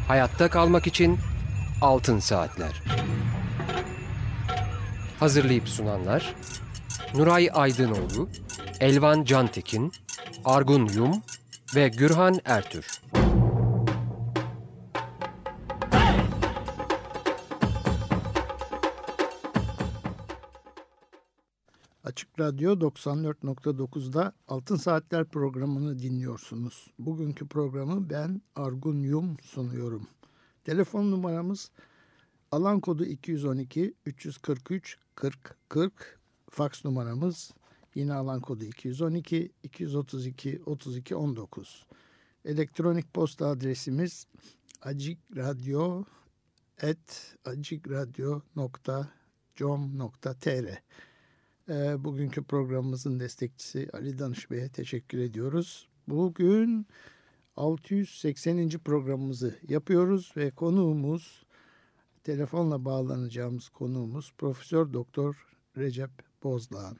Hayatta kalmak için Altın Saatler. Hazırlayıp sunanlar Nuray Aydınoğlu, Elvan Cantekin, Argun Yum ve Gürhan Ertür. Açık Radyo 94.9'da Altın Saatler programını dinliyorsunuz. Bugünkü programı ben Argun Yum sunuyorum. Telefon numaramız alan kodu 212 343 40 40. Faks numaramız yine alan kodu 212 232 32 19. Elektronik posta adresimiz acikradyo@acikradyo.com.tr. Bugünkü programımızın destekçisi Ali Danış Bey'e teşekkür ediyoruz. Bugün 680. programımızı yapıyoruz ve konuğumuz, telefonla bağlanacağımız konuğumuz Profesör Doktor Recep Bozdağ.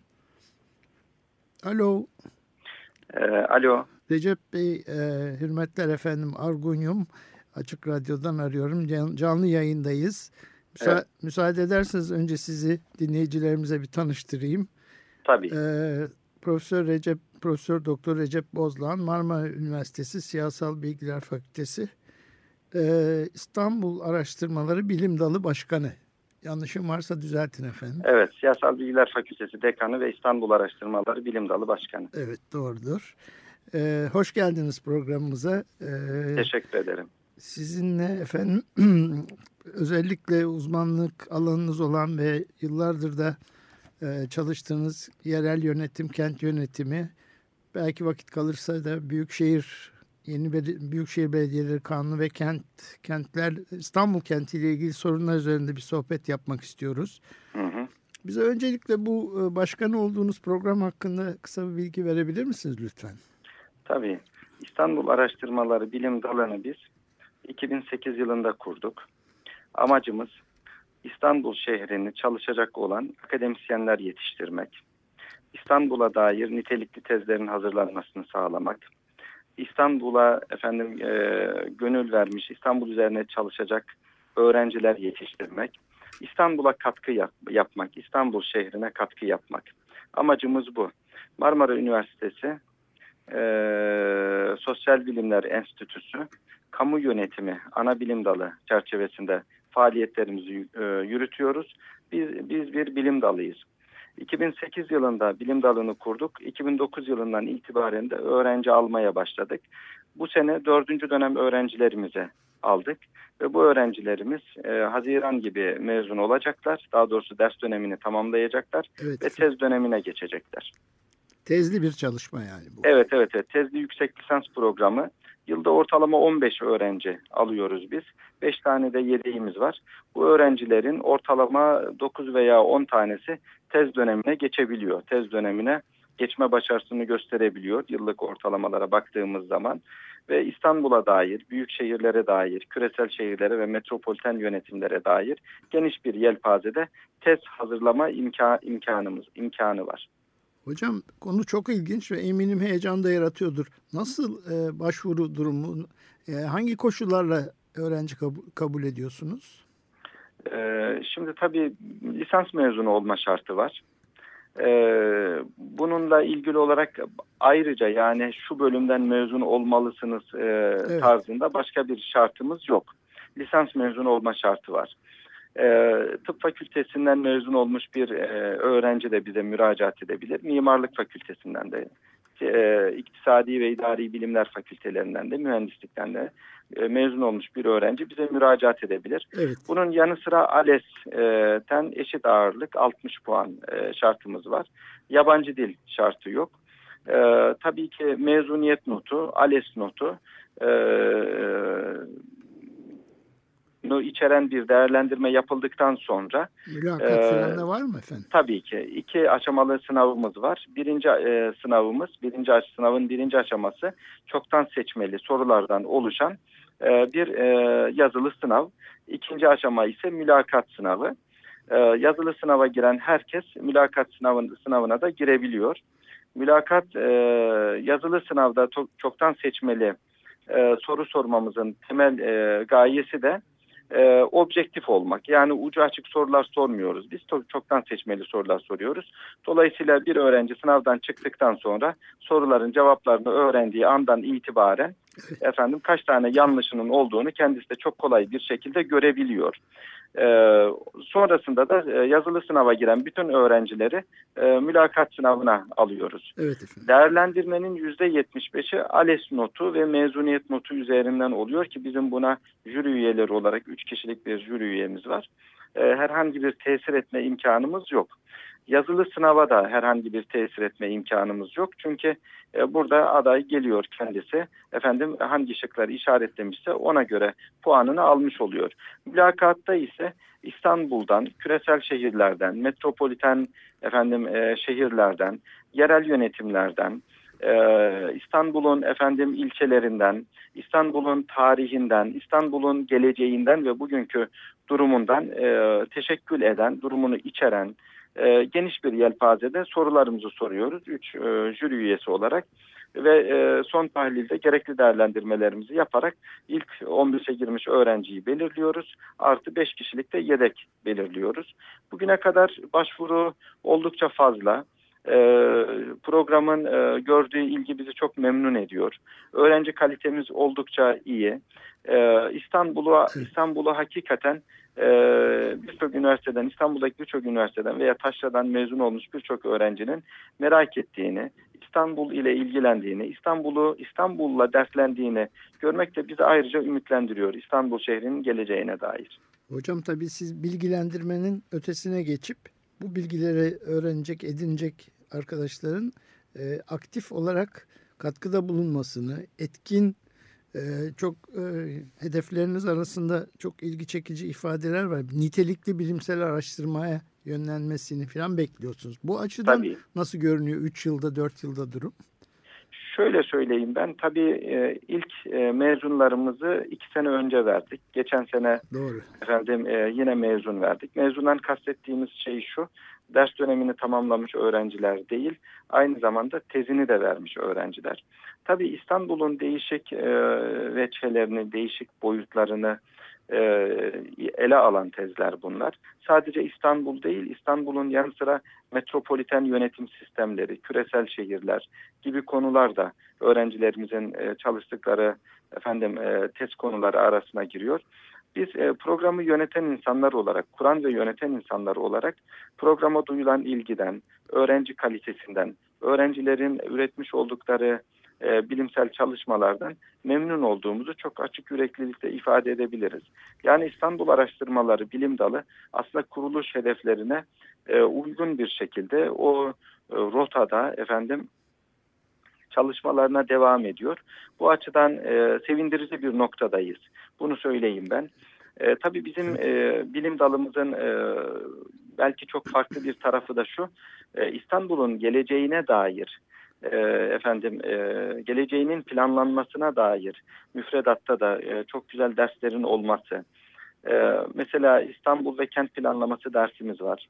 Alo. Alo. Recep Bey, hürmetler efendim, Argun Yum, Açık Radyo'dan arıyorum. Canlı yayındayız. Evet. Müsaade ederseniz önce sizi dinleyicilerimize bir tanıştırayım. Tabii. Profesör Doktor Recep Bozdağ, Marmara Üniversitesi Siyasal Bilgiler Fakültesi İstanbul Araştırmaları Bilim Dalı Başkanı. Yanlışım varsa düzeltin efendim. Evet, Siyasal Bilgiler Fakültesi Dekanı ve İstanbul Araştırmaları Bilim Dalı Başkanı. Evet, doğrudur. Hoş geldiniz programımıza. Teşekkür ederim. Sizinle efendim özellikle uzmanlık alanınız olan ve yıllardır da çalıştığınız yerel yönetim, kent yönetimi, belki vakit kalırsa da Büyükşehir Belediyeleri Kanunu ve kentler, İstanbul kentiyle ilgili sorunlar üzerinde bir sohbet yapmak istiyoruz. Hı. Bize öncelikle bu başkan olduğunuz program hakkında kısa bir bilgi verebilir misiniz lütfen? Tabii. İstanbul Araştırmaları Bilim Dalı'nı biz 2008 yılında kurduk. Amacımız İstanbul şehrini çalışacak olan akademisyenler yetiştirmek, İstanbul'a dair nitelikli tezlerin hazırlanmasını sağlamak, İstanbul'a gönül vermiş, İstanbul üzerine çalışacak öğrenciler yetiştirmek, İstanbul'a katkı yapmak, İstanbul şehrine katkı yapmak. Amacımız bu. Marmara Üniversitesi Sosyal Bilimler Enstitüsü Kamu Yönetimi ana bilim dalı çerçevesinde faaliyetlerimizi yürütüyoruz. Biz bir bilim dalıyız. 2008 yılında bilim dalını kurduk. 2009 yılından itibaren de öğrenci almaya başladık. Bu sene 4. dönem öğrencilerimizi aldık. Ve bu öğrencilerimiz Haziran gibi mezun olacaklar. Daha doğrusu ders dönemini tamamlayacaklar. Evet. Ve tez dönemine geçecekler. Tezli bir çalışma yani bu. Evet. Tezli yüksek lisans programı. Yılda ortalama 15 öğrenci alıyoruz biz. 5 tane de yedeğimiz var. Bu öğrencilerin ortalama 9 veya 10 tanesi tez dönemine geçebiliyor. Tez dönemine geçme başarısını gösterebiliyor yıllık ortalamalara baktığımız zaman. Ve İstanbul'a dair, büyük şehirlere dair, küresel şehirlere ve metropoliten yönetimlere dair geniş bir yelpazede tez hazırlama imkanı var. Hocam, konu çok ilginç ve eminim heyecan da yaratıyordur. Nasıl başvuru durumu, hangi koşullarla öğrenci kabul ediyorsunuz? Şimdi tabii lisans mezunu olma şartı var. Bununla ilgili olarak ayrıca yani şu bölümden mezun olmalısınız evet, tarzında başka bir şartımız yok. Lisans mezunu olma şartı var. Tıp fakültesinden mezun olmuş bir öğrenci de bize müracaat edebilir. Mimarlık fakültesinden de, iktisadi ve idari bilimler fakültelerinden de, mühendislikten de mezun olmuş bir öğrenci bize müracaat edebilir. Evet. Bunun yanı sıra ALES'ten eşit ağırlık 60 puan şartımız var. Yabancı dil şartı yok. Tabii ki mezuniyet notu, ALES notu içeren bir değerlendirme yapıldıktan sonra mülakat falan da var mı efendim? Tabii ki 2 aşamalı sınavımız var. Birinci sınavın birinci aşaması çoktan seçmeli sorulardan oluşan bir yazılı sınav. İkinci aşama ise mülakat sınavı. Yazılı sınava giren herkes mülakat sınavına da girebiliyor. Mülakat yazılı sınavda çoktan seçmeli soru sormamızın temel gayesi de objektif olmak. Yani ucu açık sorular sormuyoruz. Biz çoktan seçmeli sorular soruyoruz. Dolayısıyla bir öğrenci sınavdan çıktıktan sonra soruların cevaplarını öğrendiği andan itibaren kaç tane yanlışının olduğunu kendisi de çok kolay bir şekilde görebiliyor. Sonrasında da yazılı sınava giren bütün öğrencileri mülakat sınavına alıyoruz. Evet efendim. Değerlendirmenin %75'i ALES notu ve mezuniyet notu üzerinden oluyor ki bizim buna jüri üyeleri olarak 3 kişilik bir jüri üyemiz var. Herhangi bir tesir etme imkanımız yok. Yazılı sınava da herhangi bir tesir etme imkanımız yok. Çünkü burada aday geliyor kendisi. Hangi şıkları işaretlemişse ona göre puanını almış oluyor. Mülakatta ise İstanbul'dan, küresel şehirlerden, metropoliten şehirlerden, yerel yönetimlerden, İstanbul'un ilçelerinden, İstanbul'un tarihinden, İstanbul'un geleceğinden ve bugünkü durumundan teşekkül eden, durumunu içeren geniş bir yelpazede sorularımızı soruyoruz. 3 jüri üyesi olarak ve son tahlilde gerekli değerlendirmelerimizi yaparak ilk 15'e girmiş öğrenciyi belirliyoruz. Artı 5 kişilik de yedek belirliyoruz. Bugüne kadar başvuru oldukça fazla. Programın gördüğü ilgi bizi çok memnun ediyor. Öğrenci kalitemiz oldukça iyi. İstanbul'u hakikaten birçok üniversiteden, İstanbul'daki birçok üniversiteden veya Taşra'dan mezun olmuş birçok öğrencinin merak ettiğini, İstanbul ile ilgilendiğini, İstanbul'la dertlendiğini görmek de bizi ayrıca ümitlendiriyor İstanbul şehrinin geleceğine dair. Hocam tabii siz bilgilendirmenin ötesine geçip bu bilgileri öğrenecek, edinecek arkadaşların aktif olarak katkıda bulunmasını, etkin çok hedefleriniz arasında çok ilgi çekici ifadeler var. Nitelikli bilimsel araştırmaya yönlenmesini falan bekliyorsunuz. Bu açıdan Tabii. Nasıl görünüyor 3 yılda 4 yılda durum? Şöyle söyleyeyim ben. Tabii ilk mezunlarımızı 2 sene önce verdik. Geçen sene Doğru. Yine mezun verdik. Mezundan kastettiğimiz şey şu. Ders dönemini tamamlamış öğrenciler değil, aynı zamanda tezini de vermiş öğrenciler. Tabii İstanbul'un değişik veçhelerini, değişik boyutlarını ele alan tezler bunlar. Sadece İstanbul değil, İstanbul'un yanı sıra metropoliten yönetim sistemleri, küresel şehirler gibi konular da öğrencilerimizin çalıştıkları tez konuları arasına giriyor. Biz programı yöneten insanlar olarak, kuran ve yöneten insanlar olarak programa duyulan ilgiden, öğrenci kalitesinden, öğrencilerin üretmiş oldukları bilimsel çalışmalardan memnun olduğumuzu çok açık yüreklilikle ifade edebiliriz. Yani İstanbul Araştırmaları Bilim Dalı aslında kuruluş hedeflerine uygun bir şekilde o rotada çalışmalarına devam ediyor. Bu açıdan sevindirici bir noktadayız. Bunu söyleyeyim ben. Tabii bizim bilim dalımızın belki çok farklı bir tarafı da şu. İstanbul'un geleceğine dair, geleceğinin planlanmasına dair müfredatta da çok güzel derslerin olması. Mesela İstanbul ve kent planlaması dersimiz var.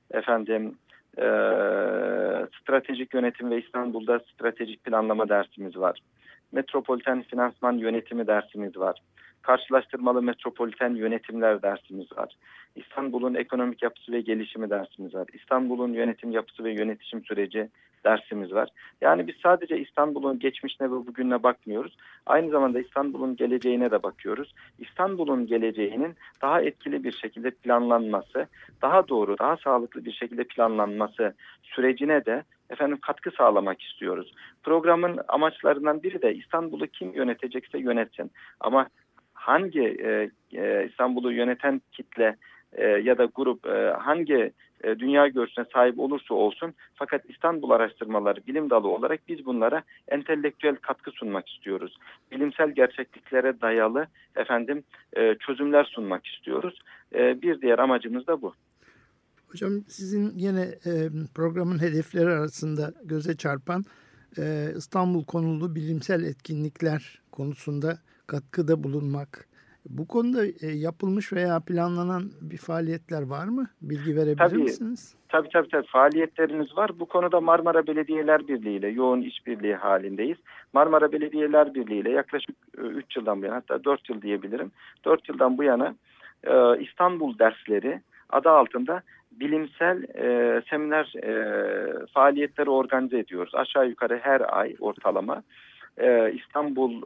Stratejik yönetim ve İstanbul'da stratejik planlama dersimiz var. Metropoliten finansman yönetimi dersimiz var. Karşılaştırmalı metropoliten yönetimler dersimiz var. İstanbul'un ekonomik yapısı ve gelişimi dersimiz var. İstanbul'un yönetim yapısı ve yönetişim süreci dersimiz var. Yani biz sadece İstanbul'un geçmişine ve bugününe bakmıyoruz. Aynı zamanda İstanbul'un geleceğine de bakıyoruz. İstanbul'un geleceğinin daha etkili bir şekilde planlanması, daha doğru, daha sağlıklı bir şekilde planlanması sürecine de katkı sağlamak istiyoruz. Programın amaçlarından biri de İstanbul'u kim yönetecekse yönetsin. Ama hangi İstanbul'u yöneten kitle ya da grup hangi dünya görüşüne sahip olursa olsun, fakat İstanbul Araştırmaları Bilim Dalı olarak biz bunlara entelektüel katkı sunmak istiyoruz. Bilimsel gerçekliklere dayalı çözümler sunmak istiyoruz. Bir diğer amacımız da bu. Hocam sizin yine programın hedefleri arasında göze çarpan İstanbul konulu bilimsel etkinlikler konusunda katkıda bulunmak, Bu konuda yapılmış veya planlanan bir faaliyetler var mı? Bilgi verebilir misiniz? Tabii faaliyetlerimiz var. Bu konuda Marmara Belediyeler Birliği ile yoğun işbirliği halindeyiz. Marmara Belediyeler Birliği ile yaklaşık 3 yıldan bu yana, hatta 4 yıl diyebilirim. 4 yıldan bu yana İstanbul dersleri adı altında bilimsel seminer faaliyetleri organize ediyoruz. Aşağı yukarı her ay ortalama İstanbul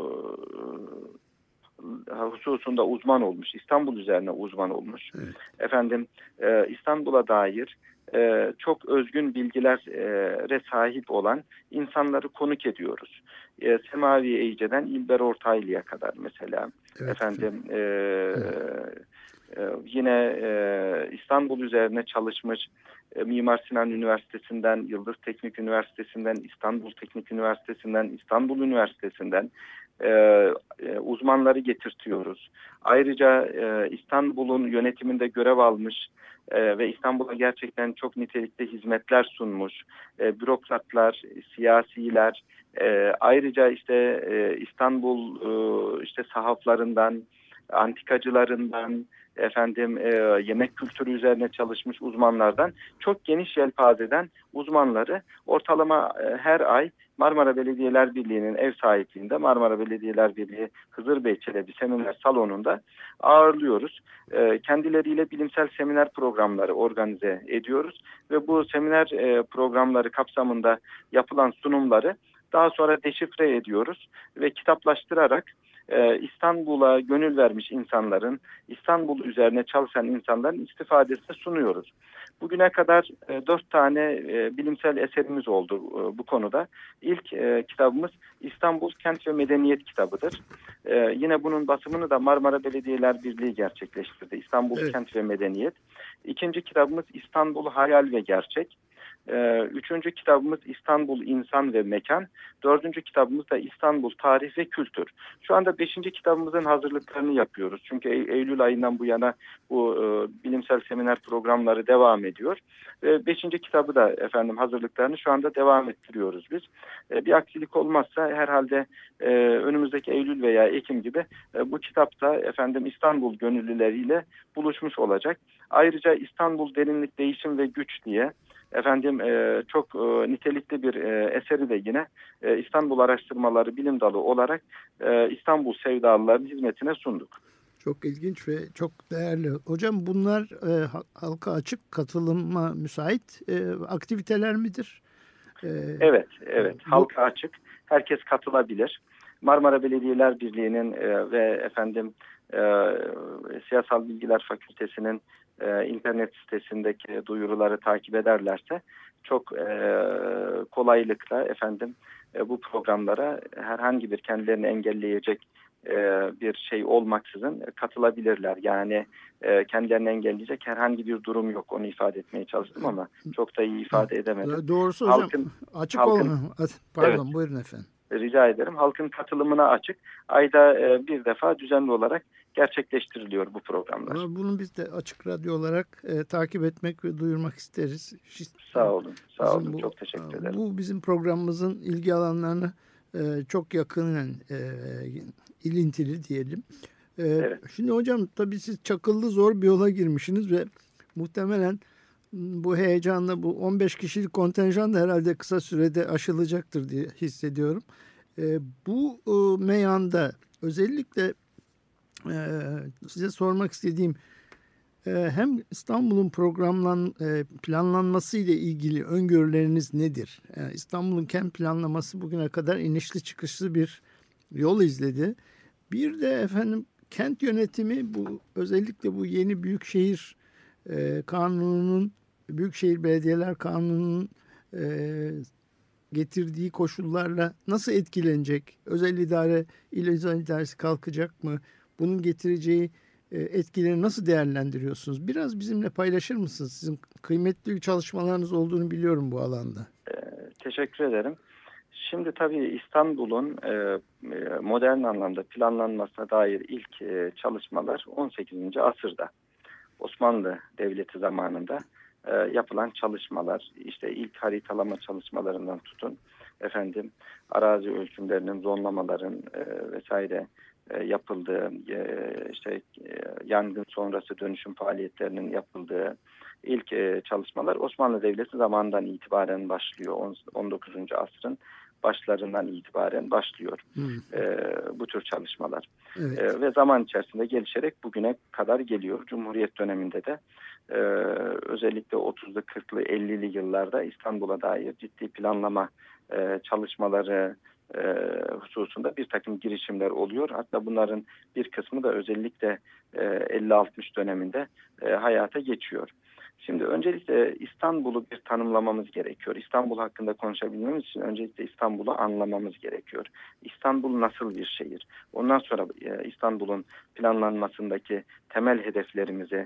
hususunda uzman olmuş, İstanbul üzerine uzman olmuş. Evet. Efendim İstanbul'a dair çok özgün bilgilere sahip olan insanları konuk ediyoruz. Semavi Eyce'den İlber Ortaylı'ya kadar mesela. Evet. Efendim yine İstanbul üzerine çalışmış Mimar Sinan Üniversitesi'nden, Yıldız Teknik Üniversitesi'nden, İstanbul Teknik Üniversitesi'nden, İstanbul Üniversitesi'nden uzmanları getirtiyoruz. Ayrıca İstanbul'un yönetiminde görev almış ve İstanbul'a gerçekten çok nitelikli hizmetler sunmuş bürokratlar, siyasiler, ayrıca işte İstanbul işte sahaflarından, antikacılarından, yemek kültürü üzerine çalışmış uzmanlardan çok geniş yelpazeden uzmanları ortalama her ay Marmara Belediyeler Birliği'nin ev sahipliğinde Marmara Belediyeler Birliği Hızırbey Çelebi Seminer Salonu'nda ağırlıyoruz. Kendileriyle bilimsel seminer programları organize ediyoruz ve bu seminer programları kapsamında yapılan sunumları daha sonra deşifre ediyoruz ve kitaplaştırarak İstanbul'a gönül vermiş insanların, İstanbul üzerine çalışan insanların istifadesine sunuyoruz. Bugüne kadar 4 tane bilimsel eserimiz oldu bu konuda. İlk kitabımız İstanbul Kent ve Medeniyet kitabıdır. Yine bunun basımını da Marmara Belediyeler Birliği gerçekleştirdi. İstanbul evet. Kent ve Medeniyet. İkinci kitabımız İstanbul Hayal ve Gerçek. Üçüncü kitabımız İstanbul İnsan ve Mekan. Dördüncü kitabımız da İstanbul Tarih ve Kültür. Şu anda 5. kitabımızın hazırlıklarını yapıyoruz. Çünkü Eylül ayından bu yana bu bilimsel seminer programları devam ediyor. Ve 5. kitabı da hazırlıklarını şu anda devam ettiriyoruz biz. Bir aksilik olmazsa herhalde önümüzdeki Eylül veya Ekim gibi bu kitapta İstanbul gönüllüleriyle buluşmuş olacak. Ayrıca İstanbul Derinlik, Değişim ve Güç diye çok nitelikli bir eseri de yine İstanbul Araştırmaları Bilim Dalı olarak İstanbul sevdalıların hizmetine sunduk. Çok ilginç ve çok değerli. Hocam bunlar halka açık katılıma müsait aktiviteler midir? Evet. Halka açık. Herkes katılabilir. Marmara Belediyeler Birliği'nin ve Siyasal Bilgiler Fakültesi'nin internet sitesindeki duyuruları takip ederlerse çok kolaylıkla bu programlara herhangi bir kendilerini engelleyecek bir şey olmaksızın katılabilirler. Yani kendilerini engelleyecek herhangi bir durum yok. Onu ifade etmeye çalıştım ama çok da iyi ifade edemedim. Doğrusu hocam. Açık olun. Pardon evet. Buyurun efendim. Rica ederim. Halkın katılımına açık. Ayda bir defa düzenli olarak gerçekleştiriliyor bu programlar. Bunu biz de Açık Radyo olarak takip etmek ve duyurmak isteriz. Sağ olun. Çok teşekkür ederim. Bu bizim programımızın ilgi alanlarına çok yakın ilintili diyelim. Evet. Şimdi hocam tabii siz çakıllı zor bir yola girmişsiniz ve muhtemelen bu heyecanla bu 15 kişilik kontenjan da herhalde kısa sürede aşılacaktır diye hissediyorum. Bu meyanda özellikle size sormak istediğim hem İstanbul'un planlanması ile ilgili öngörüleriniz nedir? İstanbul'un kent planlaması bugüne kadar inişli çıkışlı bir yol izledi. Bir de kent yönetimi bu özellikle bu yeni Büyükşehir Kanunu'nun Büyükşehir Belediyeler Kanunu'nun getirdiği koşullarla nasıl etkilenecek? Özel idare, il idaresi kalkacak mı? Bunun getireceği etkileri nasıl değerlendiriyorsunuz? Biraz bizimle paylaşır mısınız? Sizin kıymetli çalışmalarınız olduğunu biliyorum bu alanda. Teşekkür ederim. Şimdi tabii İstanbul'un modern anlamda planlanmasına dair ilk çalışmalar 18. asırda Osmanlı Devleti zamanında yapılan çalışmalar, işte ilk haritalama çalışmalarından tutun, arazi ölçümlerinin, zonlamaların vesaire yapıldığı, yangın sonrası dönüşüm faaliyetlerinin yapıldığı ilk çalışmalar Osmanlı Devleti zamanından itibaren başlıyor. 19. asrın başlarından itibaren başlıyor bu tür çalışmalar. Evet. Ve zaman içerisinde gelişerek bugüne kadar geliyor. Cumhuriyet döneminde de özellikle 30'lu, 40'lı, 50'li yıllarda İstanbul'a dair ciddi planlama çalışmaları hususunda bir takım girişimler oluyor. Hatta bunların bir kısmı da özellikle 50-60 döneminde hayata geçiyor. Şimdi öncelikle İstanbul'u bir tanımlamamız gerekiyor. İstanbul hakkında konuşabilmemiz için öncelikle İstanbul'u anlamamız gerekiyor. İstanbul nasıl bir şehir? Ondan sonra İstanbul'un planlanmasındaki temel hedeflerimizi,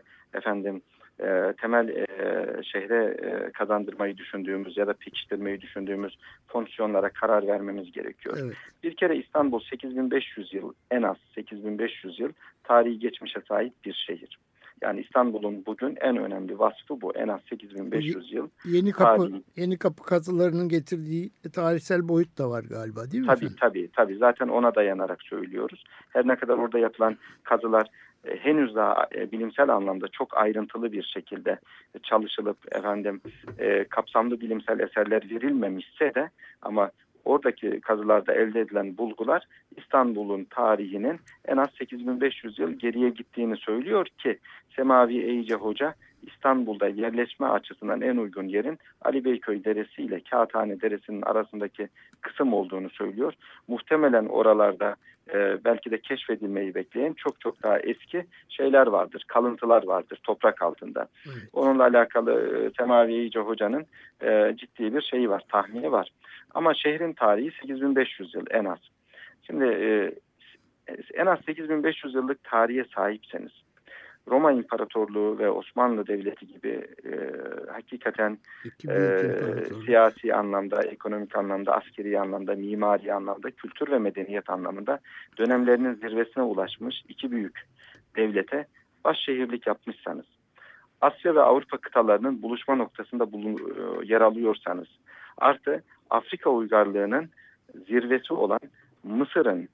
temel şehre kazandırmayı düşündüğümüz ya da pekiştirmeyi düşündüğümüz fonksiyonlara karar vermemiz gerekiyor. Evet. Bir kere İstanbul 8500 yıl, en az 8500 yıl tarihi geçmişe sahip bir şehir. Yani İstanbul'un bugün en önemli vasfı bu. En az 8500 yıl. Yeni kapı kazılarının getirdiği tarihsel boyut da var galiba, değil mi efendim? Tabii. Zaten ona dayanarak söylüyoruz. Her ne kadar orada yapılan kazılar henüz daha bilimsel anlamda çok ayrıntılı bir şekilde çalışılıp kapsamlı bilimsel eserler verilmemişse de ama oradaki kazılarda elde edilen bulgular İstanbul'un tarihinin en az 8500 yıl geriye gittiğini söylüyor ki Semavi Eyice Hoca İstanbul'da yerleşme açısından en uygun yerin Ali Beyköy Deresi ile Kağıthane Deresi'nin arasındaki kısım olduğunu söylüyor. Muhtemelen oralarda belki de keşfedilmeyi bekleyen çok daha eski şeyler vardır, kalıntılar vardır toprak altında. Evet. Onunla alakalı Semavi Eyice Hoca'nın ciddi bir şeyi var, tahmini var. Ama şehrin tarihi 8500 yıl en az. Şimdi en az 8500 yıllık tarihe sahipseniz, Roma İmparatorluğu ve Osmanlı Devleti gibi hakikaten siyasi anlamda, ekonomik anlamda, askeri anlamda, mimari anlamda, kültür ve medeniyet anlamında dönemlerinin zirvesine ulaşmış iki büyük devlete başşehirlik yapmışsanız, Asya ve Avrupa kıtalarının buluşma noktasında yer alıyorsanız, artı Afrika uygarlığının zirvesi olan Mısır'ın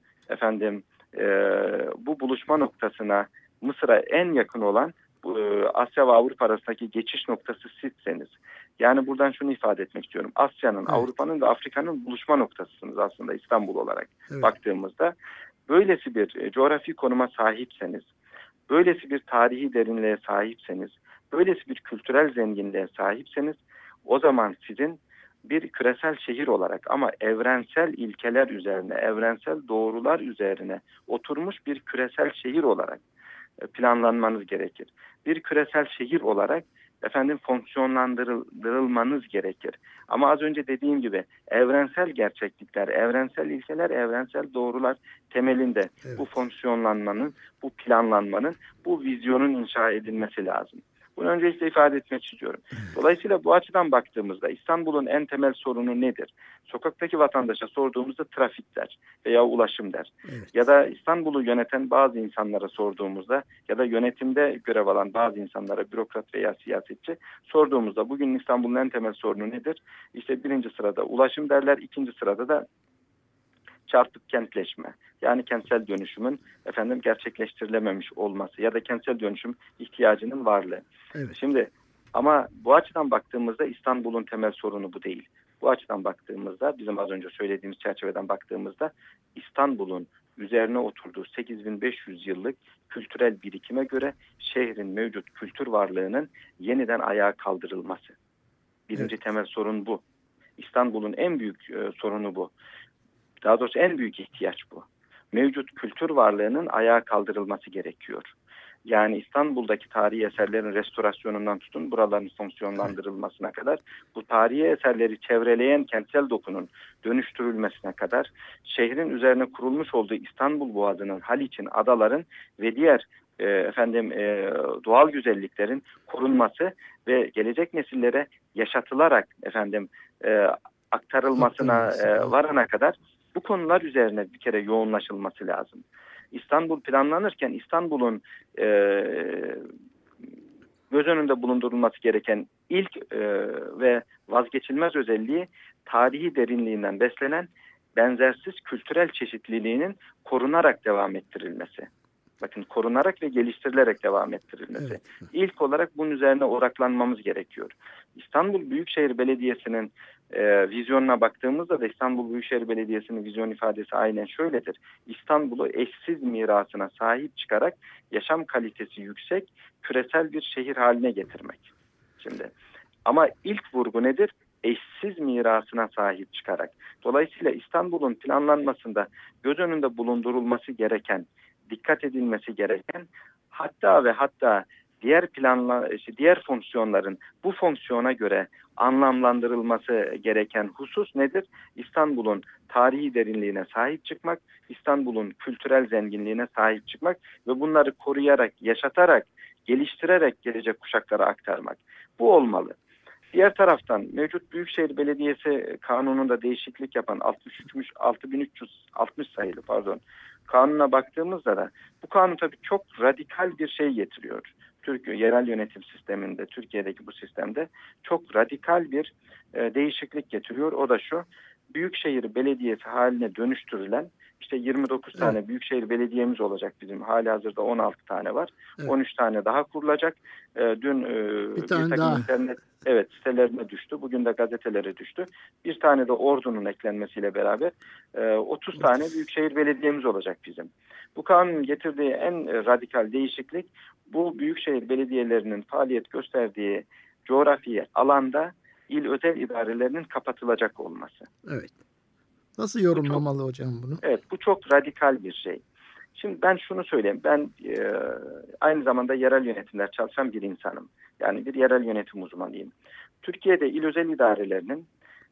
bu buluşma noktasına, Mısır'a en yakın olan Asya ve Avrupa arasındaki geçiş noktası sizseniz, yani buradan şunu ifade etmek istiyorum. Asya'nın, evet, Avrupa'nın ve Afrika'nın buluşma noktasısınız aslında İstanbul olarak, evet, baktığımızda. Böylesi bir coğrafi konuma sahipseniz, böylesi bir tarihi derinliğe sahipseniz, böylesi bir kültürel zenginliğe sahipseniz, o zaman sizin bir küresel şehir olarak ama evrensel ilkeler üzerine, evrensel doğrular üzerine oturmuş bir küresel şehir olarak planlanmanız gerekir. Bir küresel şehir olarak fonksiyonlandırılmanız gerekir. Ama az önce dediğim gibi evrensel gerçeklikler, evrensel ilkeler, evrensel doğrular temelinde, evet, bu fonksiyonlanmanın, bu planlanmanın, bu vizyonun inşa edilmesi lazım. Bunu öncelikle ifade etmek istiyorum. Dolayısıyla bu açıdan baktığımızda İstanbul'un en temel sorunu nedir? Sokaktaki vatandaşa sorduğumuzda trafik der veya ulaşım der. Evet. Ya da İstanbul'u yöneten bazı insanlara sorduğumuzda ya da yönetimde görev alan bazı insanlara, bürokrat veya siyasetçi sorduğumuzda bugün İstanbul'un en temel sorunu nedir? İşte birinci sırada ulaşım derler, ikinci sırada da çarpık kentleşme. Yani kentsel dönüşümün gerçekleştirilememiş olması ya da kentsel dönüşüm ihtiyacının varlığı. Evet. Şimdi ama bu açıdan baktığımızda İstanbul'un temel sorunu bu değil. Bu açıdan baktığımızda, bizim az önce söylediğimiz çerçeveden baktığımızda İstanbul'un üzerine oturduğu 8500 yıllık kültürel birikime göre şehrin mevcut kültür varlığının yeniden ayağa kaldırılması. Birinci, evet, temel sorun bu. İstanbul'un en büyük sorunu bu. Daha doğrusu en büyük ihtiyaç bu. Mevcut kültür varlığının ayağa kaldırılması gerekiyor. Yani İstanbul'daki tarihi eserlerin restorasyonundan tutun buraların fonksiyonlandırılmasına kadar, bu tarihi eserleri çevreleyen kentsel dokunun dönüştürülmesine kadar, şehrin üzerine kurulmuş olduğu İstanbul Boğazı'nın, Haliç'in, adaların ve diğer doğal güzelliklerin korunması ve gelecek nesillere yaşatılarak aktarılmasına varana kadar bu konular üzerine bir kere yoğunlaşılması lazım. İstanbul planlanırken İstanbul'un göz önünde bulundurulması gereken ilk ve vazgeçilmez özelliği tarihi derinliğinden beslenen benzersiz kültürel çeşitliliğinin korunarak devam ettirilmesi. Bakın, korunarak ve geliştirilerek devam ettirilmesi. Evet. İlk olarak bunun üzerine odaklanmamız gerekiyor. İstanbul Büyükşehir Belediyesi'nin vizyonuna baktığımızda da İstanbul Büyükşehir Belediyesi'nin vizyon ifadesi aynen şöyledir. İstanbul'u eşsiz mirasına sahip çıkarak yaşam kalitesi yüksek, küresel bir şehir haline getirmek. Şimdi ama ilk vurgu nedir? Eşsiz mirasına sahip çıkarak. Dolayısıyla İstanbul'un planlanmasında göz önünde bulundurulması gereken, dikkat edilmesi gereken, hatta diğer fonksiyonların bu fonksiyona göre anlamlandırılması gereken husus nedir? İstanbul'un tarihi derinliğine sahip çıkmak, İstanbul'un kültürel zenginliğine sahip çıkmak ve bunları koruyarak, yaşatarak, geliştirerek gelecek kuşaklara aktarmak. Bu olmalı. Diğer taraftan mevcut Büyükşehir Belediyesi kanununda değişiklik yapan 6360 sayılı kanuna baktığımızda da bu kanun tabii çok radikal bir şey getiriyor. Türkiye yerel yönetim sisteminde, Türkiye'deki bu sistemde çok radikal bir değişiklik getiriyor. O da şu: Büyükşehir Belediyesi haline dönüştürülen, işte 29 tane büyükşehir belediyemiz olacak bizim. Halihazırda 16 tane var. Evet. 13 tane daha kurulacak. Dün bir takım internet sitelerine düştü. Bugün de gazetelere düştü. Bir tane de Ordu'nun eklenmesiyle beraber 30 tane büyükşehir belediyemiz olacak bizim. Bu kanunun getirdiği en radikal değişiklik, bu büyükşehir belediyelerinin faaliyet gösterdiği coğrafi alanda il özel idarelerinin kapatılacak olması. Evet. Nasıl yorumlamalı hocam bunu? Evet, bu çok radikal bir şey. Şimdi ben şunu söyleyeyim. Ben aynı zamanda yerel yönetimler çalışan bir insanım. Yani bir yerel yönetim uzmanıyım. Türkiye'de il özel idarelerinin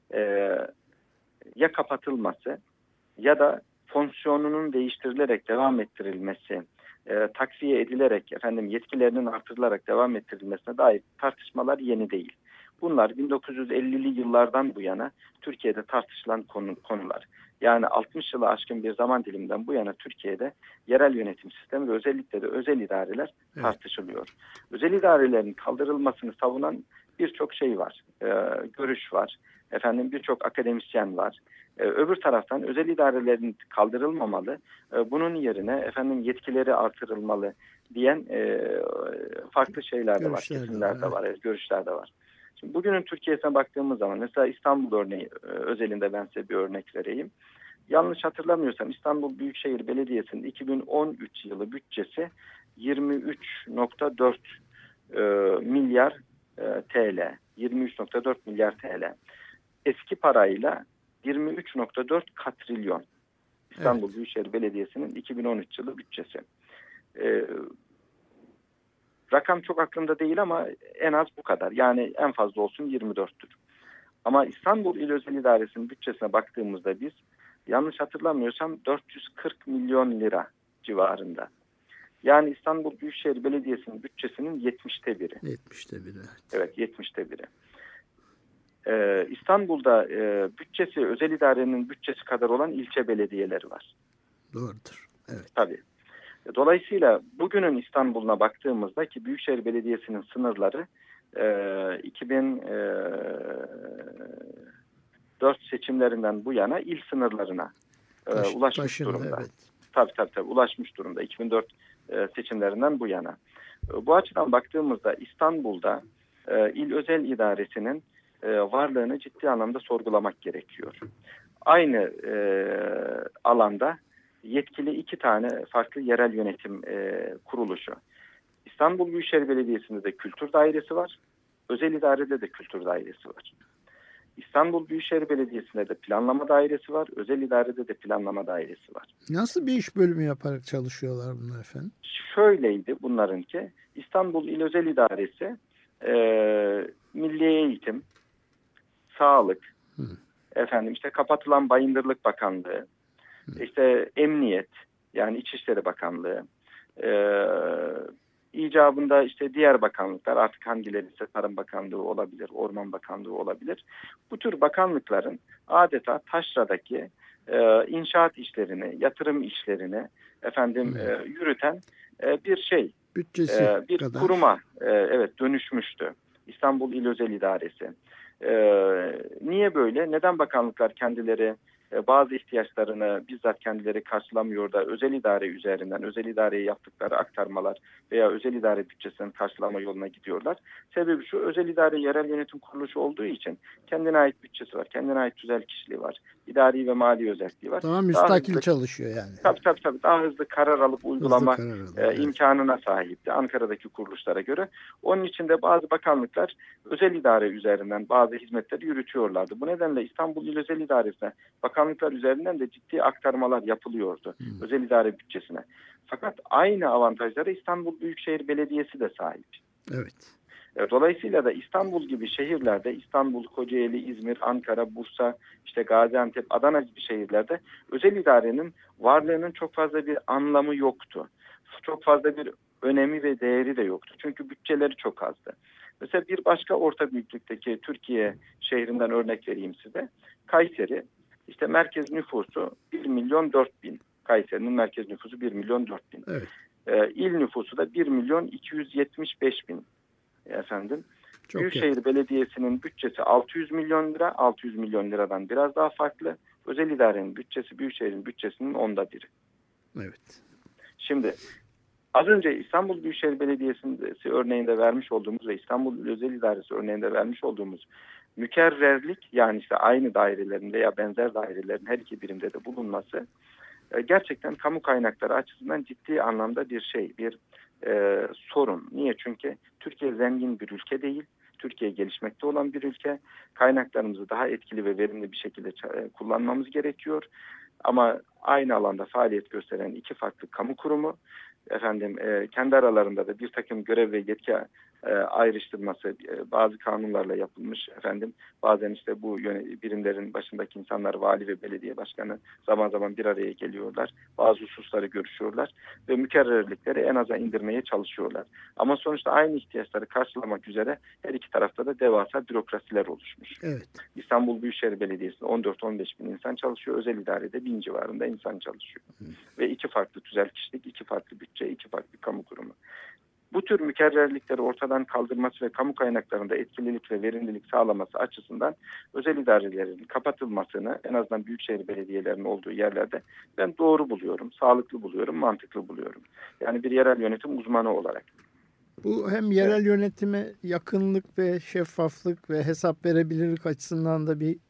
ya kapatılması ya da fonksiyonunun değiştirilerek devam ettirilmesi, taksiye edilerek yetkilerinin artırılarak devam ettirilmesine dair tartışmalar yeni değil. Bunlar 1950'li yıllardan bu yana Türkiye'de tartışılan konular. Yani 60 yılı aşkın bir zaman diliminden bu yana Türkiye'de yerel yönetim sistemi ve özellikle de özel idareler tartışılıyor. Özel idarelerin kaldırılmasını savunan birçok şey var, görüş var, birçok akademisyen var. Öbür taraftan özel idarelerin kaldırılmamalı, bunun yerine yetkileri artırılmalı diyen farklı şeyler de var, kesimler de var, görüşler de var. Şimdi bugünün Türkiye'sine baktığımız zaman mesela İstanbul örneği özelinde ben size bir örnek vereyim. Yanlış hatırlamıyorsam İstanbul Büyükşehir Belediyesi'nin 2013 yılı bütçesi 23.4 milyar TL. 23.4 milyar TL. Eski parayla 23.4 katrilyon. İstanbul Büyükşehir Belediyesi'nin 2013 yılı bütçesi. Rakam çok aklımda değil ama en az bu kadar. Yani en fazla olsun 24'tür. Ama İstanbul İl Özel İdaresi'nin bütçesine baktığımızda biz, yanlış hatırlamıyorsam 440 milyon lira civarında. Yani İstanbul Büyükşehir Belediyesi'nin bütçesinin 70'te biri. 70'te biri. Evet, 70'te biri. İstanbul'da bütçesi özel idarenin bütçesi kadar olan ilçe belediyeleri var. Doğrudur. Evet. Tabii. Dolayısıyla bugünün İstanbul'una baktığımızda ki Büyükşehir Belediyesi'nin sınırları 2004 seçimlerinden bu yana il sınırlarına ulaşmış durumda. Evet. Tabii ulaşmış durumda 2004 seçimlerinden bu yana. Bu açıdan baktığımızda İstanbul'da il özel idaresinin varlığını ciddi anlamda sorgulamak gerekiyor. Aynı alanda yetkili 2 tane farklı yerel yönetim kuruluşu. İstanbul Büyükşehir Belediyesi'nde de kültür dairesi var. Özel idarede de kültür dairesi var. İstanbul Büyükşehir Belediyesi'nde de planlama dairesi var. Özel idarede de planlama dairesi var. Nasıl bir iş bölümü yaparak çalışıyorlar bunlar efendim? Şöyleydi bunlarınki. İstanbul İl Özel İdaresi Milli Eğitim, Sağlık, kapatılan Bayındırlık Bakanlığı, Emniyet, yani İçişleri Bakanlığı, icabında diğer bakanlıklar, artık hangileri ise Tarım Bakanlığı olabilir, Orman Bakanlığı olabilir. Bu tür bakanlıkların adeta taşradaki inşaat işlerini, yatırım işlerini yürüten bir şey, bir kadar kuruma dönüşmüştü İstanbul İl Özel İdaresi. Niye böyle? Neden bakanlıklar kendileri bazı ihtiyaçlarını bizzat kendileri karşılamıyor da özel idare üzerinden, özel idareye yaptıkları aktarmalar veya özel idare bütçesinden karşılama yoluna gidiyorlar. Sebebi şu, özel idare yerel yönetim kuruluşu olduğu için kendine ait bütçesi var, kendine ait tüzel kişiliği var, idari ve mali özelliği var. Tamam, müstakil çalışıyor yani. Tabii daha hızlı karar alıp uygulama evet. imkanına sahipti Ankara'daki kuruluşlara göre. Onun için de bazı bakanlıklar özel idare üzerinden bazı hizmetleri yürütüyorlardı. Bu nedenle İstanbul İl Özel İdaresi'ne bakanlıklar üzerinden de ciddi aktarmalar yapılıyordu özel idare bütçesine. Fakat aynı avantajlara İstanbul Büyükşehir Belediyesi de sahip. Evet. Dolayısıyla da İstanbul gibi şehirlerde, İstanbul, Kocaeli, İzmir, Ankara, Bursa, işte Gaziantep, Adana gibi şehirlerde özel idarenin varlığının çok fazla bir anlamı yoktu. Çok fazla bir önemi ve değeri de yoktu. Çünkü bütçeleri çok azdı. Mesela bir başka orta büyüklükteki Türkiye şehrinden örnek vereyim size. Kayseri, işte merkez nüfusu 1.004.000. Kayseri'nin merkez nüfusu 1.004.000. Evet. İl nüfusu da 1.275.000. Efendim. Büyükşehir Belediyesi'nin bütçesi 600 milyon lira. 600 milyon liradan biraz daha farklı. Özel idarenin bütçesi Büyükşehir'in bütçesinin 1/10. Evet. Şimdi az önce İstanbul Büyükşehir Belediyesi örneğinde vermiş olduğumuz ve İstanbul Özel İdaresi örneğinde vermiş olduğumuz mükerrerlik, yani işte aynı dairelerin veya benzer dairelerin her iki birimde de bulunması gerçekten kamu kaynakları açısından ciddi anlamda bir sorun. Niye? Çünkü Türkiye zengin bir ülke değil. Türkiye gelişmekte olan bir ülke. Kaynaklarımızı daha etkili ve verimli bir şekilde kullanmamız gerekiyor. Ama aynı alanda faaliyet gösteren iki farklı kamu kurumu kendi aralarında da bir takım görev ve yetki ayrıştırması bazı kanunlarla yapılmış. Bazen işte bu birimlerin başındaki insanlar, vali ve belediye başkanı zaman zaman bir araya geliyorlar. Bazı hususları görüşüyorlar ve mükerrerlikleri en aza indirmeye çalışıyorlar. Ama sonuçta aynı ihtiyaçları karşılamak üzere her iki tarafta da devasa bürokrasiler oluşmuş. Evet. İstanbul Büyükşehir Belediyesi'nde 14-15 bin insan çalışıyor. Özel idarede 1000 civarında insan çalışıyor. Ve iki farklı tüzel kişilik, iki farklı bütçe, iki farklı kamu kurumu. Bu tür mükerrerlikleri ortadan kaldırması ve kamu kaynaklarında etkililik ve verimlilik sağlaması açısından özel idarelerin kapatılmasını en azından büyükşehir belediyelerinin olduğu yerlerde ben doğru buluyorum, sağlıklı buluyorum, mantıklı buluyorum. Yani bir yerel yönetim uzmanı olarak. Bu hem yerel yönetime yakınlık ve şeffaflık ve hesap verebilirlik açısından da bir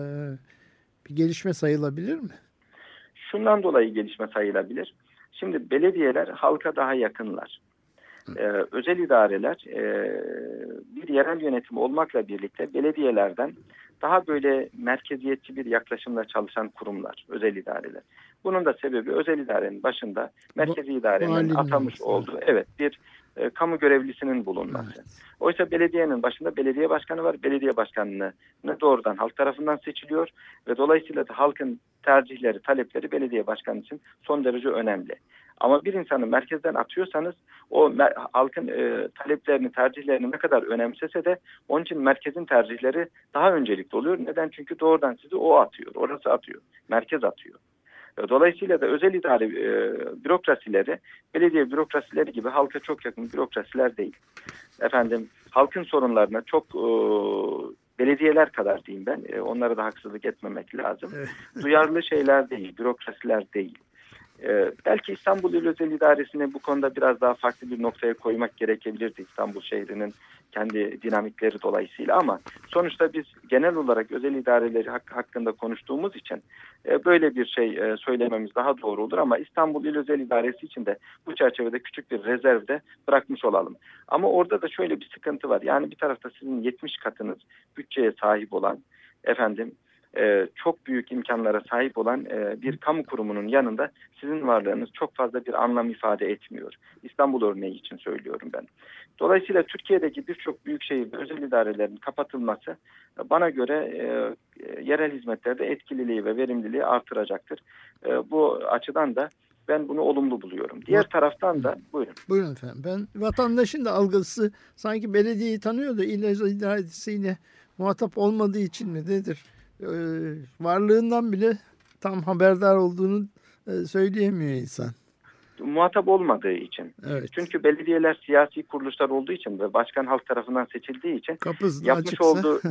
gelişme sayılabilir mi? Şundan dolayı gelişme sayılabilir. Şimdi belediyeler halka daha yakınlar. Özel idareler bir yerel yönetim olmakla birlikte belediyelerden daha böyle merkeziyetçi bir yaklaşımla çalışan kurumlar, özel idareler. Bunun da sebebi özel idarenin başında merkezi idarenin atamış olduğu bir kamu görevlisinin bulunması. Evet. Oysa belediyenin başında belediye başkanı var. Belediye başkanını doğrudan halk tarafından seçiliyor ve dolayısıyla da halkın tercihleri, talepleri belediye başkanı için son derece önemli. Ama bir insanı merkezden atıyorsanız o halkın taleplerini, tercihlerini ne kadar önemsese de onun için merkezin tercihleri daha öncelikli oluyor. Neden? Çünkü doğrudan sizi o atıyor, orası atıyor, merkez atıyor. Dolayısıyla da özel idare bürokrasileri, belediye bürokrasileri gibi halka çok yakın bürokrasiler değil. Halkın sorunlarına çok belediyeler kadar diyeyim ben, onlara da haksızlık etmemek lazım. Duyarlı şeyler değil, bürokrasiler değil. Belki İstanbul İl Özel İdaresi'ni bu konuda biraz daha farklı bir noktaya koymak gerekebilirdi İstanbul şehrinin kendi dinamikleri dolayısıyla, ama sonuçta biz genel olarak özel idareleri hakkında konuştuğumuz için böyle bir şey söylememiz daha doğru olur, ama İstanbul İl Özel İdaresi için de bu çerçevede küçük bir rezerv de bırakmış olalım. Ama orada da şöyle bir sıkıntı var. Yani bir tarafta sizin 70 katınız bütçeye sahip olan çok büyük imkanlara sahip olan bir kamu kurumunun yanında sizin varlığınız çok fazla bir anlam ifade etmiyor. İstanbul örneği için söylüyorum ben. Dolayısıyla Türkiye'deki birçok büyükşehir özel idarelerin kapatılması bana göre yerel hizmetlerde etkililiği ve verimliliği artıracaktır. Bu açıdan da ben bunu olumlu buluyorum. Diğer taraftan da buyurun. Buyurun efendim. Ben vatandaşın da algısı sanki belediyeyi tanıyor da il özel idaresiyle muhatap olmadığı için mi nedir? Varlığından bile tam haberdar olduğunu söyleyemiyor insan. Muhatap olmadığı için. Evet. Çünkü belediyeler siyasi kuruluşlar olduğu için ve başkan halk tarafından seçildiği için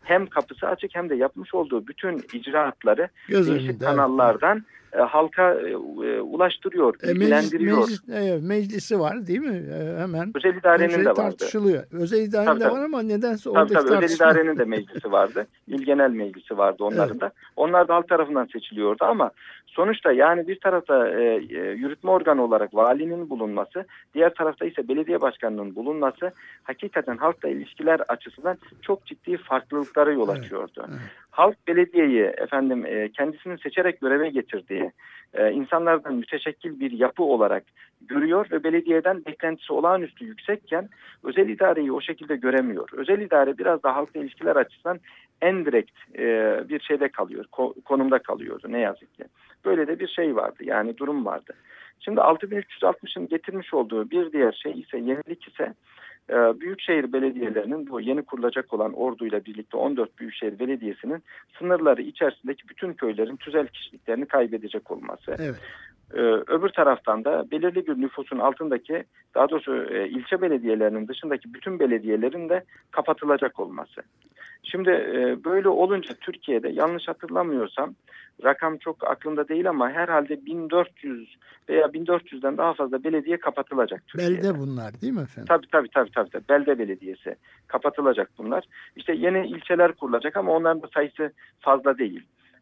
hem kapısı açık hem de yapmış olduğu bütün icraatları Göz değişik önünde, kanallardan halka ulaştırıyor, bilgilendiriyor. Meclisi var değil mi? Hemen Özel idarenin de vardı. Tartışılıyor. Özel idarenin Tabii, de tabii. var ama nedense Tabii, oradaki özel tartışma. idarenin de meclisi vardı. İl Genel Meclisi vardı onların Evet. da. Onlar da halk tarafından seçiliyordu ama sonuçta yani bir tarafta yürütme organı olarak valinin bulunması, diğer tarafta ise belediye başkanının bulunması hakikaten halkla ilişkiler açısından çok ciddi farklılıklara yol açıyordu. Evet. Halk belediyeyi kendisinin seçerek göreve getirdiği insanlardan müteşekkil bir yapı olarak görüyor ve belediyeden beklentisi olağanüstü yüksekken özel idareyi o şekilde göremiyor. Özel idare biraz daha halkla ilişkiler açısından en direkt bir şeyde kalıyor, konumda kalıyordu ne yazık ki. Böyle de bir şey vardı, yani durum vardı. Şimdi 6360'ın getirmiş olduğu bir diğer şey ise, yenilik ise büyükşehir belediyelerinin, bu yeni kurulacak olan orduyla birlikte 14 büyükşehir belediyesinin sınırları içerisindeki bütün köylerin tüzel kişiliklerini kaybedecek olması. Evet. Öbür taraftan da belirli bir nüfusun altındaki, daha doğrusu ilçe belediyelerinin dışındaki bütün belediyelerin de kapatılacak olması. Şimdi böyle olunca Türkiye'de, yanlış hatırlamıyorsam, rakam çok aklımda değil ama herhalde 1400 veya 1400'den daha fazla belediye kapatılacak Türkiye'de. Belde bunlar değil mi efendim? Tabii. Belde belediyesi kapatılacak bunlar. İşte yeni ilçeler kurulacak ama onların da sayısı fazla değil.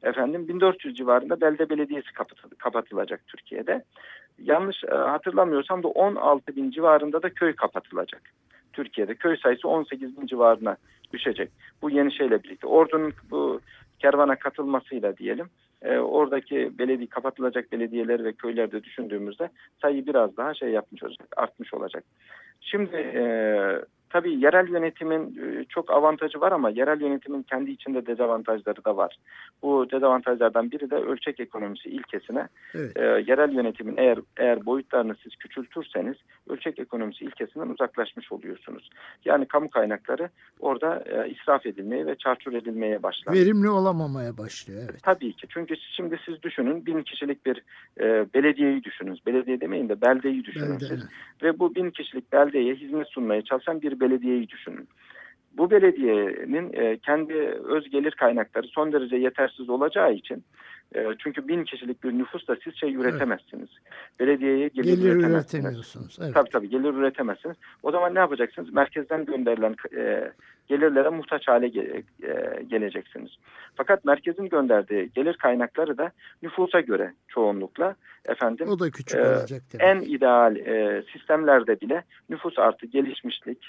1400 civarında belde belediyesi kapatılacak Türkiye'de. Yanlış hatırlamıyorsam da 16 bin civarında da köy kapatılacak. Türkiye'de köy sayısı 18 bin civarına düşecek. Bu yeni şeyle birlikte. Ordunun bu kervana katılmasıyla diyelim, oradaki kapatılacak belediyeler ve köyleri düşündüğümüzde sayı biraz daha artmış olacak. Şimdi tabii yerel yönetimin çok avantajı var ama yerel yönetimin kendi içinde dezavantajları da var. Bu dezavantajlardan biri de ölçek ekonomisi ilkesine. Evet. Yerel yönetimin eğer boyutlarını siz küçültürseniz ölçek ekonomisi ilkesinden uzaklaşmış oluyorsunuz. Yani kamu kaynakları orada israf edilmeye ve çarçur edilmeye başlar. Verimli olamamaya başlıyor. Evet. Tabii ki. Çünkü şimdi siz düşünün, 1000 kişilik bir belediyeyi düşünün. Belediye demeyin de beldeyi düşünün siz. Evet. Ve bu 1000 kişilik beldeye hizmet sunmaya çalışan bir belediyeyi düşünün. Bu belediyenin kendi öz gelir kaynakları son derece yetersiz olacağı için, çünkü 1000 kişilik bir nüfusla siz üretemezsiniz. Belediyeye gelir üretemiyorsunuz. Evet. Tabii gelir üretemezsiniz. O zaman ne yapacaksınız? Merkezden gönderilen gelirlere muhtaç hale geleceksiniz. Fakat merkezin gönderdiği gelir kaynakları da nüfusa göre çoğunlukla o da küçük olacak demek. En ideal sistemlerde bile nüfus artı gelişmişlik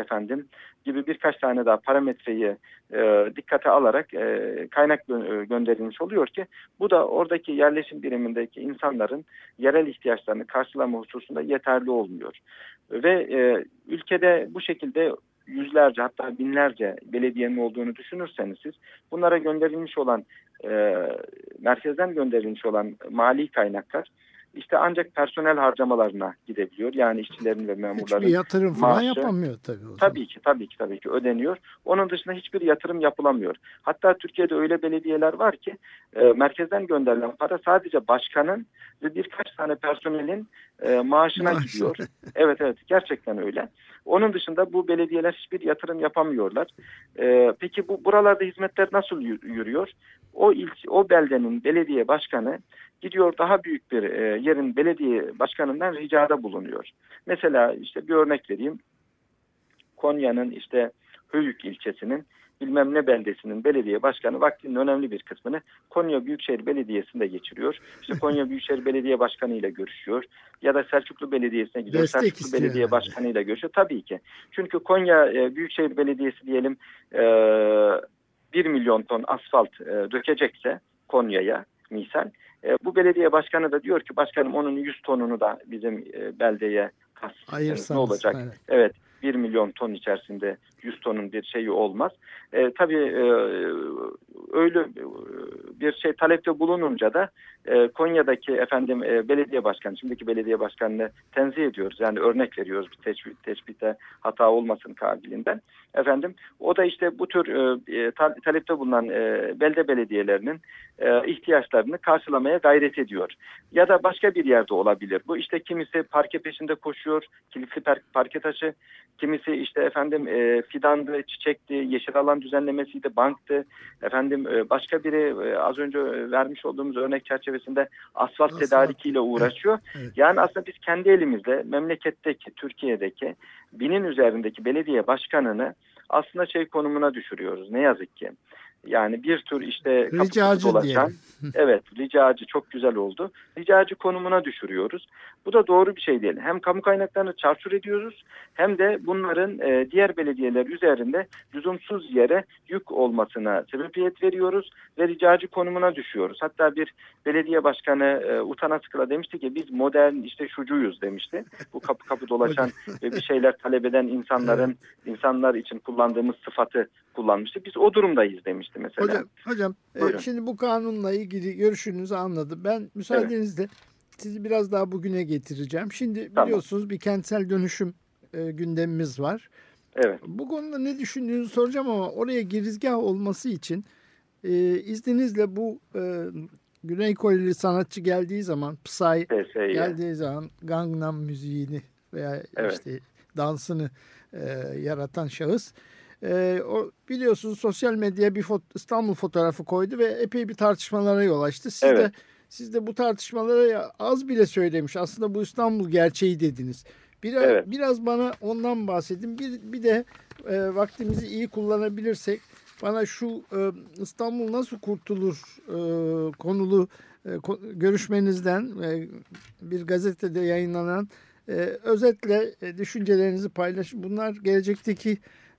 gibi birkaç tane daha parametreyi dikkate alarak kaynak gönderilmiş oluyor ki bu da oradaki yerleşim birimindeki insanların yerel ihtiyaçlarını karşılama hususunda yeterli olmuyor. Ve ülkede bu şekilde yüzlerce, hatta binlerce belediyenin olduğunu düşünürseniz siz, bunlara gönderilmiş olan merkezden gönderilmiş olan mali kaynaklar işte ancak personel harcamalarına gidebiliyor. Yani işçilerin ve memurların hiçbir yatırım falan maaşı yapamıyor tabii. Tabii ki ödeniyor. Onun dışında hiçbir yatırım yapılamıyor. Hatta Türkiye'de öyle belediyeler var ki merkezden gönderilen para sadece başkanın ve birkaç tane personelin maaşına gidiyor. Evet, gerçekten öyle. Onun dışında bu belediyeler hiçbir yatırım yapamıyorlar. Peki buralarda hizmetler nasıl yürüyor? O beldenin belediye başkanı gidiyor, daha büyük bir yerin belediye başkanından ricada bulunuyor. Mesela işte bir örnek vereyim. Konya'nın işte Höyük ilçesinin bilmem ne beldesinin belediye başkanı vaktinin önemli bir kısmını Konya Büyükşehir Belediyesi'nde geçiriyor. İşte Konya Büyükşehir Belediye Başkanı ile görüşüyor. Ya da Selçuklu Belediyesi'ne gidiyor. Selçuklu Belediye Başkanı ile görüşüyor. Tabii ki. Çünkü Konya Büyükşehir Belediyesi diyelim 1 milyon ton asfalt dökecekse Konya'ya misal, bu belediye başkanı da diyor ki başkanım onun 100 tonunu da bizim beldeye tahsis ne olacak? Evet. 1 milyon ton içerisinde 100 tonun bir şeyi olmaz. Tabii öyle bir talepte bulununca da Konya'daki belediye başkanı, şimdiki belediye başkanını tenzih ediyoruz. Yani örnek veriyoruz bir teşbihte hata olmasın kabiliğinden. O da işte bu tür talepte bulunan belde belediyelerinin ihtiyaçlarını karşılamaya gayret ediyor. Ya da başka bir yerde olabilir. Bu işte kimisi parke peşinde koşuyor, kilitli parke taşı Kimisi işte efendim fidandı, çiçekti, yeşil alan düzenlemesiydi, banktı. Efendim başka biri az önce vermiş olduğumuz örnek çerçevesinde asfalt tedarikiyle uğraşıyor. Evet. Yani aslında biz kendi elimizle memleketteki, Türkiye'deki 1000'in üzerindeki belediye başkanını aslında konumuna düşürüyoruz ne yazık ki. Yani bir tür işte kapı dolaşan, evet, ricacı, çok güzel oldu. Ricacı konumuna düşürüyoruz. Bu da doğru bir şey değil. Hem kamu kaynaklarını çarçur ediyoruz hem de bunların diğer belediyeler üzerinde lüzumsuz yere yük olmasına sebebiyet veriyoruz ve ricacı konumuna düşüyoruz. Hatta bir belediye başkanı utana sıkıla demişti ki biz modern işte şucuyuz demişti. Bu kapı kapı dolaşan ve bir şeyler talep eden insanlar için kullandığımız sıfatı kullanmıştı. Biz o durumdayız demişti mesela. Hocam şimdi bu kanunla ilgili görüşünüzü anladım. Ben müsaadenizle sizi biraz daha bugüne getireceğim. Şimdi biliyorsunuz bir kentsel dönüşüm gündemimiz var. Evet. Bu konuda ne düşündüğünüzü soracağım ama oraya girizgah olması için izninizle bu Güney Koreli sanatçı geldiği zaman, Psy geldiği zaman Gangnam müziğini veya işte dansını yaratan şahıs, o biliyorsunuz sosyal medyaya bir İstanbul fotoğrafı koydu ve epey bir tartışmalara yol açtı. Siz de bu tartışmalara az bile söylemiş. Aslında bu İstanbul gerçeği dediniz. Biraz bana ondan bahsedin. Bir de vaktimizi iyi kullanabilirsek bana şu İstanbul nasıl kurtulur konulu görüşmenizden bir gazetede yayınlanan özetle düşüncelerinizi paylaşın. Bunlar gelecekteki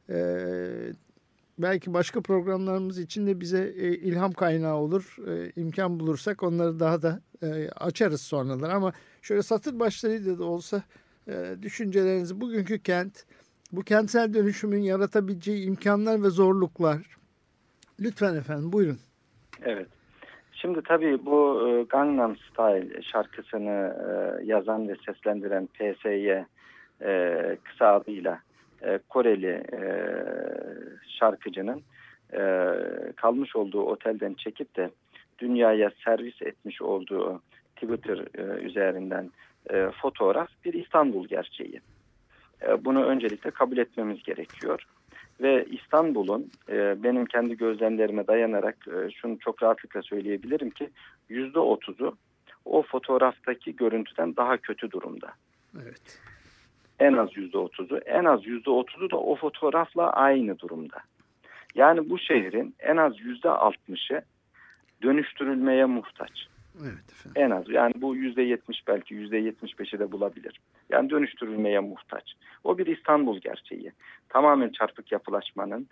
belki başka programlarımız için de bize ilham kaynağı olur. İmkan bulursak onları daha da açarız sonradan. Ama şöyle satır başlarıyla da olsa düşüncelerinizi, bugünkü kent, bu kentsel dönüşümün yaratabileceği imkanlar ve zorluklar. Lütfen efendim, buyurun. Evet. Şimdi tabii bu Gangnam Style şarkısını yazan ve seslendiren PSY kısa adıyla Koreli şarkıcının kalmış olduğu otelden çekip de dünyaya servis etmiş olduğu Twitter üzerinden fotoğraf bir İstanbul gerçeği. Bunu öncelikle kabul etmemiz gerekiyor. Ve İstanbul'un benim kendi gözlemlerime dayanarak şunu çok rahatlıkla söyleyebilirim ki %30'u o fotoğraftaki görüntüden daha kötü durumda. Evet. En az %30'u da o fotoğrafla aynı durumda. Yani bu şehrin en az %60'ı dönüştürülmeye muhtaç. Evet efendim. En az, yani bu %70 belki %75'i de bulabilir. Yani dönüştürülmeye muhtaç. O bir İstanbul gerçeği. Tamamen çarpık yapılaşmanın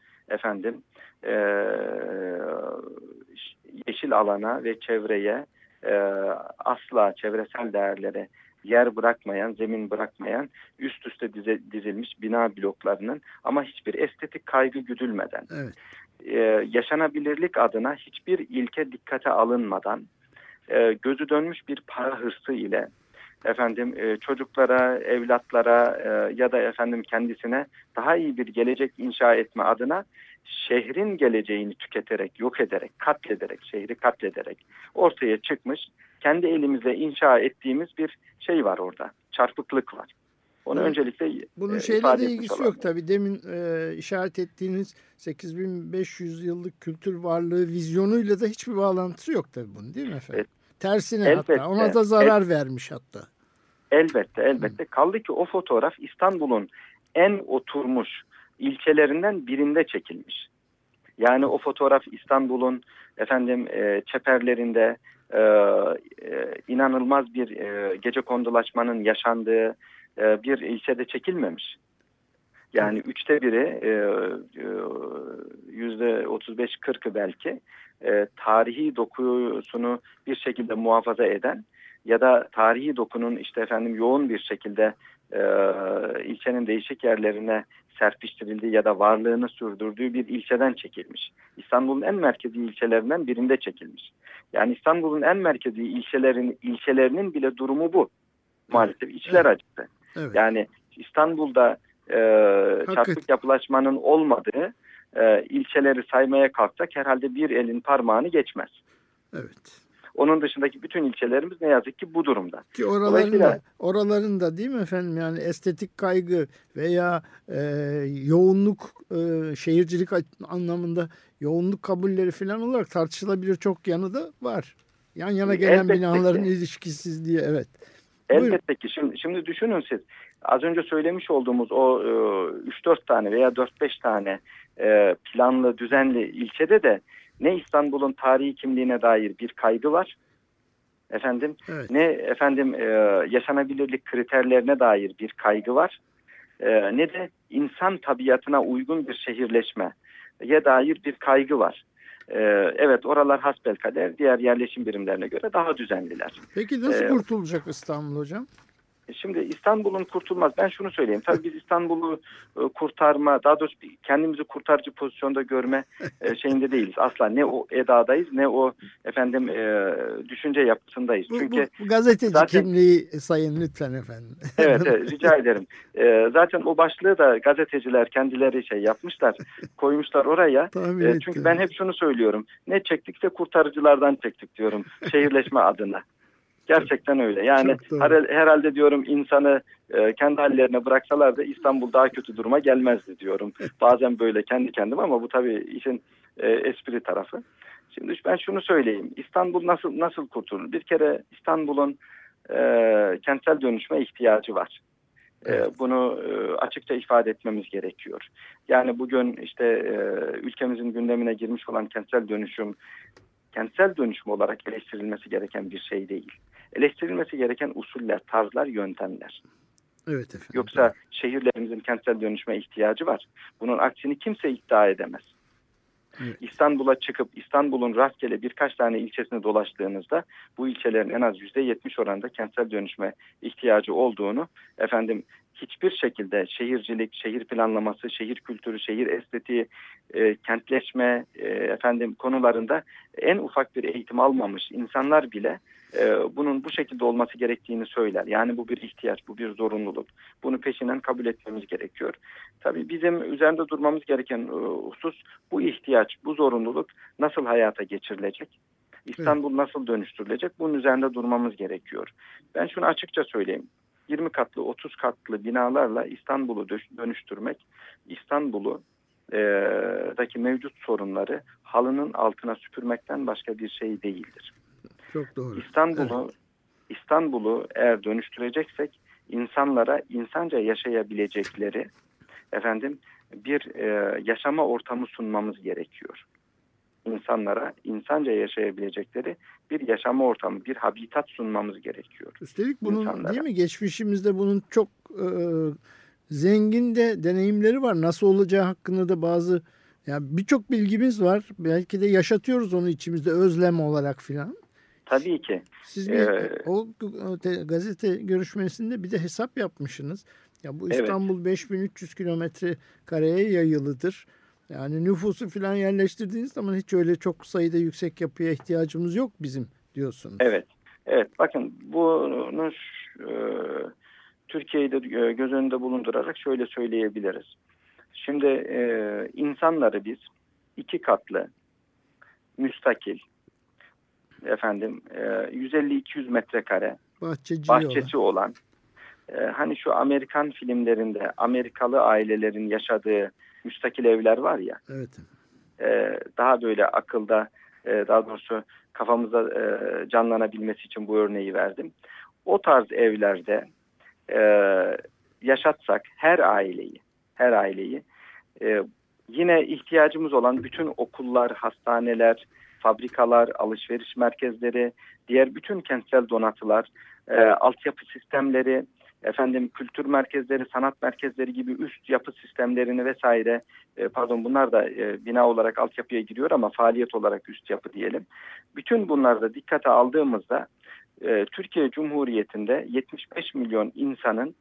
yeşil alana ve çevreye asla çevresel değerlere yer bırakmayan, zemin bırakmayan üst üste dizilmiş bina bloklarının ama hiçbir estetik kaygı güdülmeden, yaşanabilirlik adına hiçbir ilke dikkate alınmadan, gözü dönmüş bir para hırsı ile çocuklara, evlatlara ya da kendisine daha iyi bir gelecek inşa etme adına şehrin geleceğini tüketerek, yok ederek, şehri katlederek ortaya çıkmış, kendi elimizle inşa ettiğimiz bir şey var orada. Çarpıklık var. Onu öncelikle bunun şeyle de ilgisi yok tabii. Demin işaret ettiğiniz 8500 yıllık kültür varlığı vizyonuyla da hiçbir bağlantısı yok tabii bunun, değil mi efendim? Tersine elbette, hatta ona da zarar vermiş hatta. Elbette. Kaldı ki o fotoğraf İstanbul'un en oturmuş ilçelerinden birinde çekilmiş. Yani o fotoğraf İstanbul'un çeperlerinde inanılmaz bir gecekondulaşmanın yaşandığı bir ilçede çekilmemiş. Yani üçte biri %35-40'ı belki tarihi dokusunu bir şekilde muhafaza eden ya da tarihi dokunun yoğun bir şekilde ilçenin değişik yerlerine serpiştirildiği ya da varlığını sürdürdüğü bir ilçeden çekilmiş. İstanbul'un en merkezi ilçelerinden birinde çekilmiş. Yani İstanbul'un en merkezi ilçelerinin bile durumu bu. Maalesef içler acısı. Evet. Yani İstanbul'da çarpık yapılaşmanın olmadığı ilçeleri saymaya kalksak herhalde bir elin parmağını geçmez. Evet. Onun dışındaki bütün ilçelerimiz ne yazık ki bu durumda. Ki oraların da değil mi efendim, yani estetik kaygı veya yoğunluk, şehircilik anlamında yoğunluk kabulleri falan olarak tartışılabilir çok yanı da var. Yan yana gelen Elbette binaların ki. ilişkisizliği, evet. Elbette ki. Şimdi düşünün siz. Az önce söylemiş olduğumuz o 3-4 tane veya 4-5 tane planlı, düzenli ilçede de ne İstanbul'un tarihi kimliğine dair bir kaygı var. Efendim, Evet. ne yaşanabilirlik kriterlerine dair bir kaygı var. Ne de insan tabiatına uygun bir şehirleşmeye dair bir kaygı var. Evet, oralar hasbelkader diğer yerleşim birimlerine göre daha düzenliler. Peki nasıl kurtulacak İstanbul hocam? Şimdi İstanbul'un kurtulmaz. Ben şunu söyleyeyim. Tabii biz İstanbul'u kurtarma, daha doğrusu kendimizi kurtarıcı pozisyonda görme şeyinde değiliz. Asla ne o edadayız ne o düşünce yapısındayız. Çünkü bu gazeteci zaten, kimliği sayın lütfen efendim. Evet, rica ederim. Zaten o başlığı da gazeteciler kendileri yapmışlar, koymuşlar oraya. Çünkü ben hep şunu söylüyorum. Ne çektikse kurtarıcılardan çektik diyorum şehirleşme adına. Gerçekten öyle. Yani herhalde diyorum insanı kendi hallerine bıraksalar da İstanbul daha kötü duruma gelmezdi diyorum. Bazen böyle kendi kendime, ama bu tabii işin espri tarafı. Şimdi ben şunu söyleyeyim. İstanbul nasıl kurtulur? Bir kere İstanbul'un kentsel dönüşme ihtiyacı var. Bunu açıkça ifade etmemiz gerekiyor. Yani bugün ülkemizin gündemine girmiş olan kentsel dönüşüm olarak eleştirilmesi gereken bir şey değil. Eleştirilmesi gereken usuller, tarzlar, yöntemler. Evet efendim. Yoksa şehirlerimizin kentsel dönüşme ihtiyacı var. Bunun aksini kimse iddia edemez. Evet. İstanbul'a çıkıp İstanbul'un rastgele birkaç tane ilçesini dolaştığınızda bu ilçelerin en az %70 oranında kentsel dönüşme ihtiyacı olduğunu hiçbir şekilde şehircilik, şehir planlaması, şehir kültürü, şehir estetiği, kentleşme konularında en ufak bir eğitim almamış insanlar bile bunun bu şekilde olması gerektiğini söyler. Yani bu bir ihtiyaç, bu bir zorunluluk. Bunu peşinden kabul etmemiz gerekiyor. Tabii bizim üzerinde durmamız gereken husus bu ihtiyaç, bu zorunluluk nasıl hayata geçirilecek? İstanbul nasıl dönüştürülecek? Bunun üzerinde durmamız gerekiyor. Ben şunu açıkça söyleyeyim. 20 katlı, 30 katlı binalarla İstanbul'u dönüştürmek, İstanbul'daki mevcut sorunları halının altına süpürmekten başka bir şey değildir. Çok doğru. İstanbul'u eğer dönüştüreceksek insanlara insanca yaşayabilecekleri bir yaşama ortamı sunmamız gerekiyor. İnsanlara insanca yaşayabilecekleri bir yaşama ortamı, bir habitat sunmamız gerekiyor. Üstelik bunun değil mi, geçmişimizde bunun çok zengin de deneyimleri var. Nasıl olacağı hakkında da birçok bilgimiz var. Belki de yaşatıyoruz onu içimizde özlem olarak filan. Tabii ki. Siz o gazete görüşmesinde bir de hesap yapmışsınız. Ya bu İstanbul, evet, 5300 kilometre kareye yayılıdır. Yani nüfusu falan yerleştirdiğiniz zaman hiç öyle çok sayıda yüksek yapıya ihtiyacımız yok bizim diyorsunuz. Evet. Bakın bunu Türkiye'yi de göz önünde bulundurarak şöyle söyleyebiliriz. Şimdi insanları biz 2 katlı, müstakil, 150-200 metrekare bahçesi olan, hani şu Amerikan filmlerinde Amerikalı ailelerin yaşadığı müstakil evler var ya. Evet. Daha böyle akılda, daha doğrusu kafamızda canlanabilmesi için bu örneği verdim. O tarz evlerde yaşatsak her aileyi yine ihtiyacımız olan bütün okullar, hastaneler, fabrikalar, alışveriş merkezleri, diğer bütün kentsel donatılar, altyapı sistemleri, kültür merkezleri, sanat merkezleri gibi üst yapı sistemlerini vesaire, bunlar da bina olarak altyapıya giriyor ama faaliyet olarak üst yapı diyelim. Bütün bunları da dikkate aldığımızda Türkiye Cumhuriyeti'nde 75 milyon insanın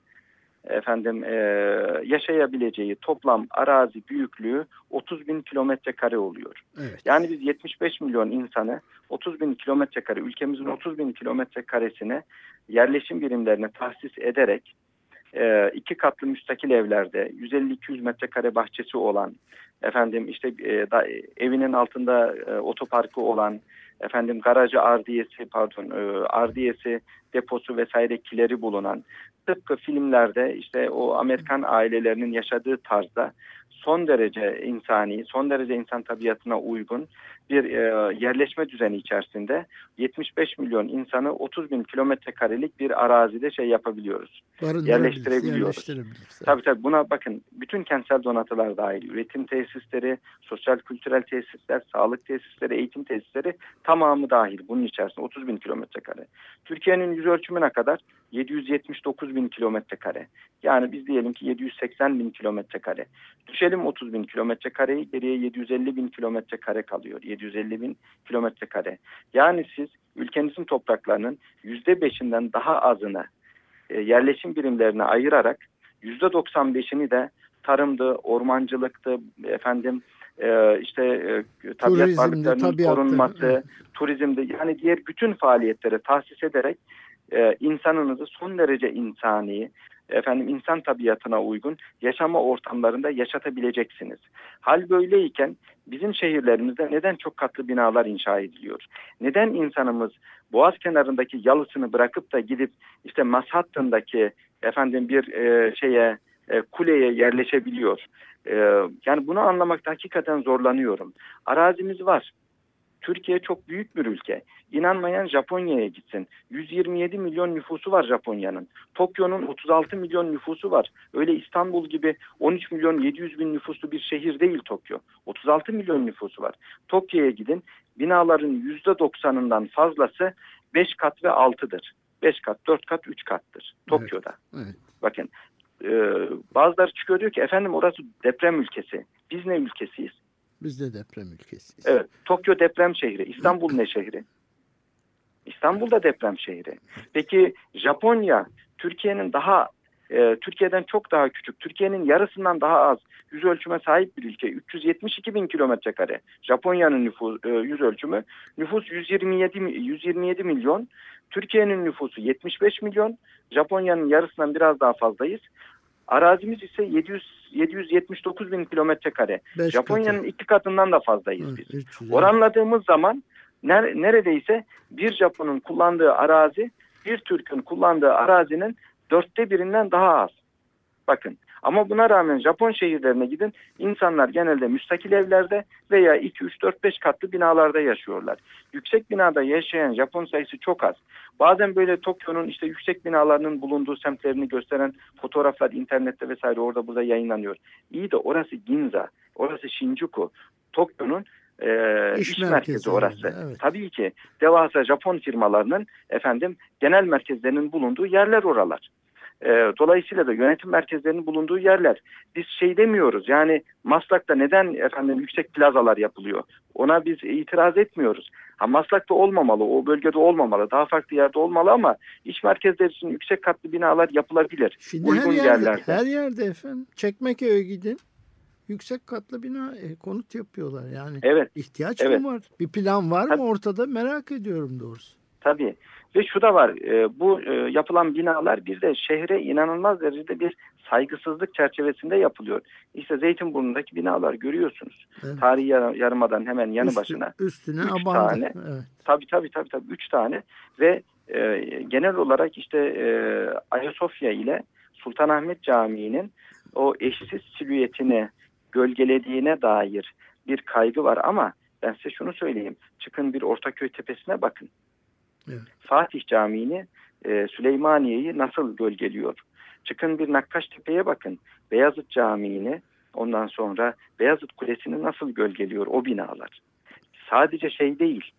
yaşayabileceği toplam arazi büyüklüğü 30 bin kilometre kare oluyor. Evet. Yani biz 75 milyon insanı 30 bin kilometre kare, ülkemizin 30 bin kilometre karesine yerleşim birimlerine tahsis ederek 2 katlı müstakil evlerde 150-200 metrekare bahçesi olan, evinin altında otoparkı olan, garajı ardiyesi, deposu vesairekileri bulunan, tıpkı filmlerde işte o Amerikan ailelerinin yaşadığı tarzda son derece insani, son derece insan tabiatına uygun bir yerleşme düzeni içerisinde 75 milyon insanı 30 bin kilometre karelik bir arazide yapabiliyoruz. Yerleştirebiliyoruz. Tabii buna bakın, bütün kentsel donatılar dahil, üretim tesisleri, sosyal kültürel tesisler, sağlık tesisleri, eğitim tesisleri tamamı dahil bunun içerisinde 30 bin kilometre kare. Türkiye'nin yüz ölçümüne kadar 779 bin kilometre kare. Yani biz diyelim ki 780 bin kilometre kare. Düşelim 30 bin kilometre kareyi, geriye 750 bin kilometre kare kalıyor. 750 bin kilometre kare. Yani siz ülkenizin topraklarının %5'inden daha azını yerleşim birimlerine ayırarak %95'ini de tarımdı, ormancılıktı, tabiat varlıklarının korunması, turizmdi, yani diğer bütün faaliyetlere tahsis ederek insanınızı son derece insani, insan tabiatına uygun yaşama ortamlarında yaşatabileceksiniz. Hal böyleyken bizim şehirlerimizde neden çok katlı binalar inşa ediliyor? Neden insanımız Boğaz kenarındaki yalısını bırakıp da gidip işte Manhattan'daki kuleye yerleşebiliyor? Yani bunu anlamakta hakikaten zorlanıyorum. Arazimiz var. Türkiye çok büyük bir ülke. İnanmayan Japonya'ya gitsin. 127 milyon nüfusu var Japonya'nın. Tokyo'nun 36 milyon nüfusu var. Öyle İstanbul gibi 13 milyon 700 bin nüfuslu bir şehir değil Tokyo. 36 milyon nüfusu var. Tokyo'ya gidin. Binaların %90'ından fazlası 5 kat ve 6'dır. 5 kat, 4 kat, 3 kattır Tokyo'da. Evet. Bakın bazıları çıkıyor diyor ki efendim orası deprem ülkesi. Biz ne ülkesiyiz? Biz de deprem ülkesiyiz. Evet. Tokyo deprem şehri. İstanbul ne şehri? İstanbul da deprem şehri. Peki Japonya Türkiye'den çok daha küçük. Türkiye'nin yarısından daha az yüz ölçüme sahip bir ülke. 372 bin kilometre kare. Japonya'nın yüz ölçümü. Nüfus 127 milyon. Türkiye'nin nüfusu 75 milyon. Japonya'nın yarısından biraz daha fazlayız. Arazimiz ise 779 bin kilometre kare. Japonya'nın 2 katından da fazlayız biz. Oranladığımız zaman neredeyse bir Japon'un kullandığı arazi, bir Türk'ün kullandığı arazinin 1/4'ünden daha az. Bakın. Ama buna rağmen Japon şehirlerine gidin, insanlar genelde müstakil evlerde veya 2, 3, 4, 5 katlı binalarda yaşıyorlar. Yüksek binada yaşayan Japon sayısı çok az. Bazen böyle Tokyo'nun işte yüksek binalarının bulunduğu semtlerini gösteren fotoğraflar internette vesaire orada burada yayınlanıyor. İyi de orası Ginza, orası Shinjuku. Tokyo'nun iş merkezi orası. Evet. Tabii ki devasa Japon firmalarının genel merkezlerinin bulunduğu yerler oralar. Dolayısıyla da yönetim merkezlerinin bulunduğu yerler. Biz demiyoruz, yani Maslak'ta neden yüksek plazalar yapılıyor? Ona biz itiraz etmiyoruz. Maslak'ta olmamalı, o bölgede olmamalı, daha farklı yerde olmalı ama iş merkezleri için yüksek katlı binalar yapılabilir. Şimdi uygun yerlerde. Her yerde efendim. Çekmeköy'e gidin. Yüksek katlı bina konut yapıyorlar yani. Evet. İhtiyaç mı var? Bir plan var mı ortada? Merak ediyorum doğrusu. Tabii. Ve şu da var, bu yapılan binalar bir de şehre inanılmaz derecede bir saygısızlık çerçevesinde yapılıyor. İşte Zeytinburnu'ndaki binalar görüyorsunuz. Evet. Tarihi Yarımada'nın hemen yanı başına. Üstüne 3 tane. Evet. Tabii. 3 tane ve genel olarak işte Ayasofya ile Sultanahmet Camii'nin o eşsiz silüetini gölgelediğine dair bir kaygı var ama ben size şunu söyleyeyim. Çıkın bir Ortaköy tepesine bakın. Evet. Fatih Camii'ni, Süleymaniye'yi nasıl gölgeliyor? Çıkın bir Nakkaştepe'ye bakın. Beyazıt Camii'ni, ondan sonra Beyazıt Kulesi'ni nasıl gölgeliyor o binalar? Sadece değil,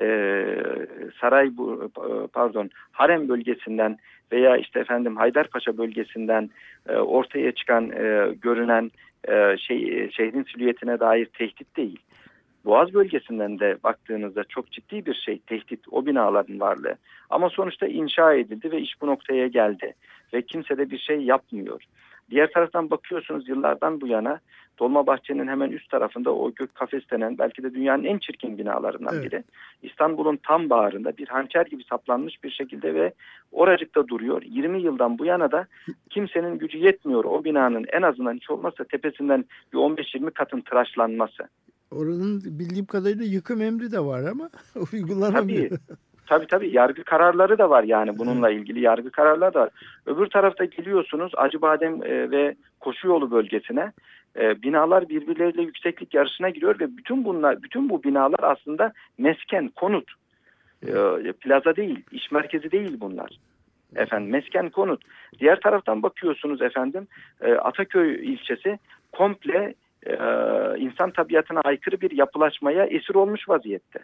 Harem bölgesinden veya işte Haydarpaşa bölgesinden ortaya çıkan görünen şehrin silüetine dair tehdit değil. Boğaz bölgesinden de baktığınızda çok ciddi bir tehdit o binaların varlığı. Ama sonuçta inşa edildi ve iş bu noktaya geldi. Ve kimse de bir şey yapmıyor. Diğer taraftan bakıyorsunuz yıllardan bu yana Dolmabahçe'nin hemen üst tarafında o Gök Kafes denen belki de dünyanın en çirkin binalarından biri. İstanbul'un tam bağrında bir hançer gibi saplanmış bir şekilde ve oracıkta duruyor. 20 yıldan bu yana da kimsenin gücü yetmiyor o binanın en azından hiç olmazsa tepesinden bir 15-20 katın tıraşlanması. Oranın bildiğim kadarıyla yıkım emri de var ama uygulanamıyor. Tabii yargı kararları da var, yani bununla ilgili yargı kararları da var. Öbür tarafta geliyorsunuz Acıbadem ve Koşuyolu bölgesine, binalar birbirleriyle yükseklik yarışına giriyor ve bütün bu binalar aslında mesken, konut, plaza değil, iş merkezi değil bunlar. Efendim, mesken, konut. Diğer taraftan bakıyorsunuz efendim, Ataköy ilçesi komple insan tabiatına aykırı bir yapılaşmaya esir olmuş vaziyette.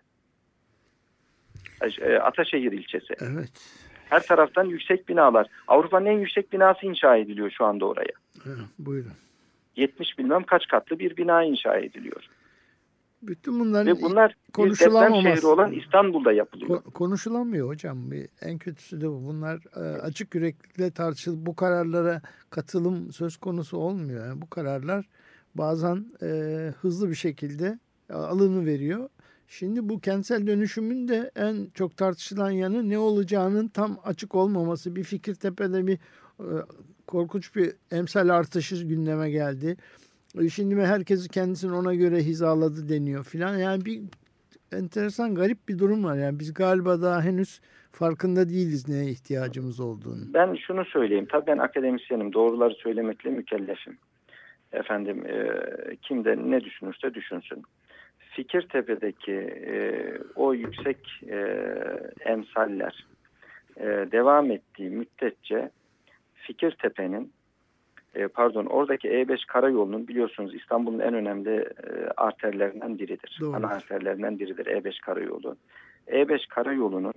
Ataşehir ilçesi. Evet. Her taraftan yüksek binalar. Avrupa'nın en yüksek binası inşa ediliyor şu anda oraya. Buyurun. 70 bilmem kaç katlı bir bina inşa ediliyor. Bütün bunların ve bunlar bir deprem şehri olan İstanbul'da yapılıyor. Konuşulamıyor hocam. En kötüsü de bu. Bunlar açık yüreklilikle tartışılıp bu kararlara katılım söz konusu olmuyor. Yani bu kararlar bazen hızlı bir şekilde alınıveriyor. Şimdi bu kentsel dönüşümün de en çok tartışılan yanı ne olacağının tam açık olmaması. Bir Fikirtepe'de bir korkunç bir emsal artışı gündeme geldi. Şimdi herkes kendisini ona göre hizaladı deniyor filan. Yani bir enteresan, garip bir durum var. Yani biz galiba daha henüz farkında değiliz neye ihtiyacımız olduğunu. Ben şunu söyleyeyim. Tabii ben akademisyenim. Doğruları söylemekle mükellefim. Efendim, kim de ne düşünürse düşünsün. Fikirtepe'deki o yüksek emsaller devam ettiği müddetçe Fikirtepe'nin oradaki E5 karayolunun, biliyorsunuz İstanbul'un en önemli arterlerinden biridir. Doğru. Ana arterlerinden biridir E5 karayolu. E5 karayolunun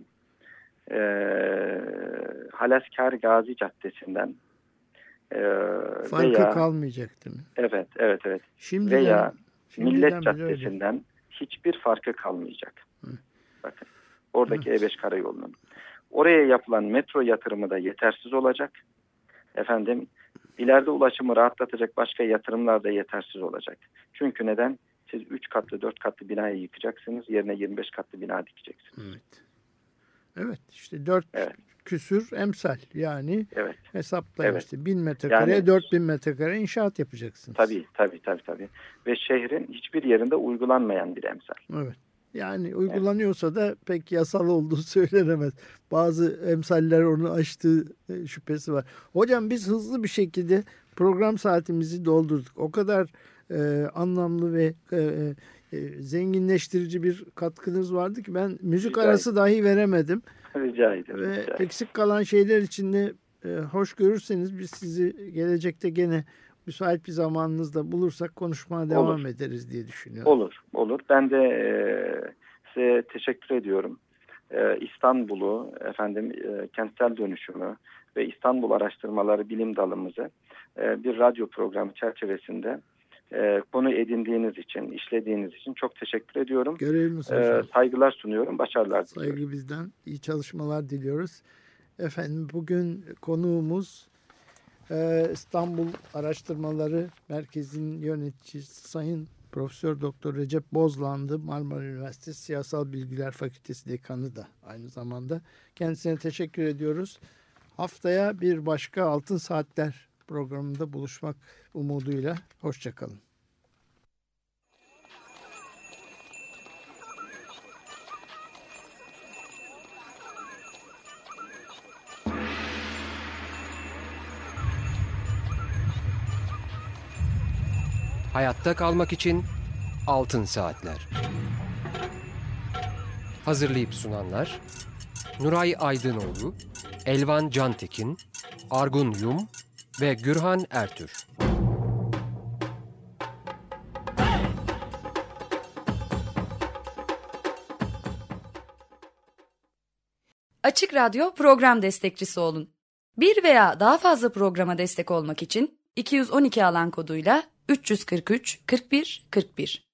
Halaskar Gazi Caddesi'nden farkı kalmayacak değil mi? Evet. Şimdiden, veya Millet Caddesi'nden hiçbir farkı kalmayacak. Bakın, oradaki E5 karayolunun. Oraya yapılan metro yatırımı da yetersiz olacak. Efendim, ileride ulaşımı rahatlatacak başka yatırımlar da yetersiz olacak. Çünkü neden? Siz 3 katlı 4 katlı binayı yıkacaksınız. Yerine 25 katlı bina dikeceksiniz. Evet işte 4 küsür emsal. Yani hesaplayın işte 1000 metrekareye yani, 4000 metrekare inşaat yapacaksınız. Tabii. Ve şehrin hiçbir yerinde uygulanmayan bir emsal. Evet. Yani uygulanıyorsa da pek yasal olduğu söylenemez. Bazı emsaller onu aştığı şüphesi var. Hocam biz hızlı bir şekilde program saatimizi doldurduk. O kadar anlamlı ve zenginleştirici bir katkınız vardı ki ben müzik arası dahi veremedim. Rica ederim. Ve eksik kalan şeyler için de hoş görürseniz biz sizi gelecekte gene müsait bir zamanınızda bulursak konuşmaya devam ederiz diye düşünüyorum. Olur. Ben de size teşekkür ediyorum. İstanbul'u, kentsel dönüşümü ve İstanbul Araştırmaları bilim dalımızı bir radyo programı çerçevesinde konu edindiğiniz için, işlediğiniz için çok teşekkür ediyorum. Görevimiz saygılar sunuyorum, başarılar diliyorum. Saygı bizden, iyi çalışmalar diliyoruz. Efendim, bugün konuğumuz İstanbul Araştırmaları Merkezi'nin yöneticisi Sayın Profesör Doktor Recep Bozlan'dı. Marmara Üniversitesi Siyasal Bilgiler Fakültesi Dekanı da aynı zamanda. Kendisine teşekkür ediyoruz. Haftaya bir başka Altın Saatler programında buluşmak umuduyla. Hoşçakalın. Hayatta kalmak için Altın Saatler. Hazırlayıp sunanlar Nuray Aydınoğlu, Elvan Cantekin, Argun Yum ve Gürhan Ertür. Açık Radyo program destekçisi olun. Bir veya daha fazla programa destek olmak için 212 alan koduyla 343 41 41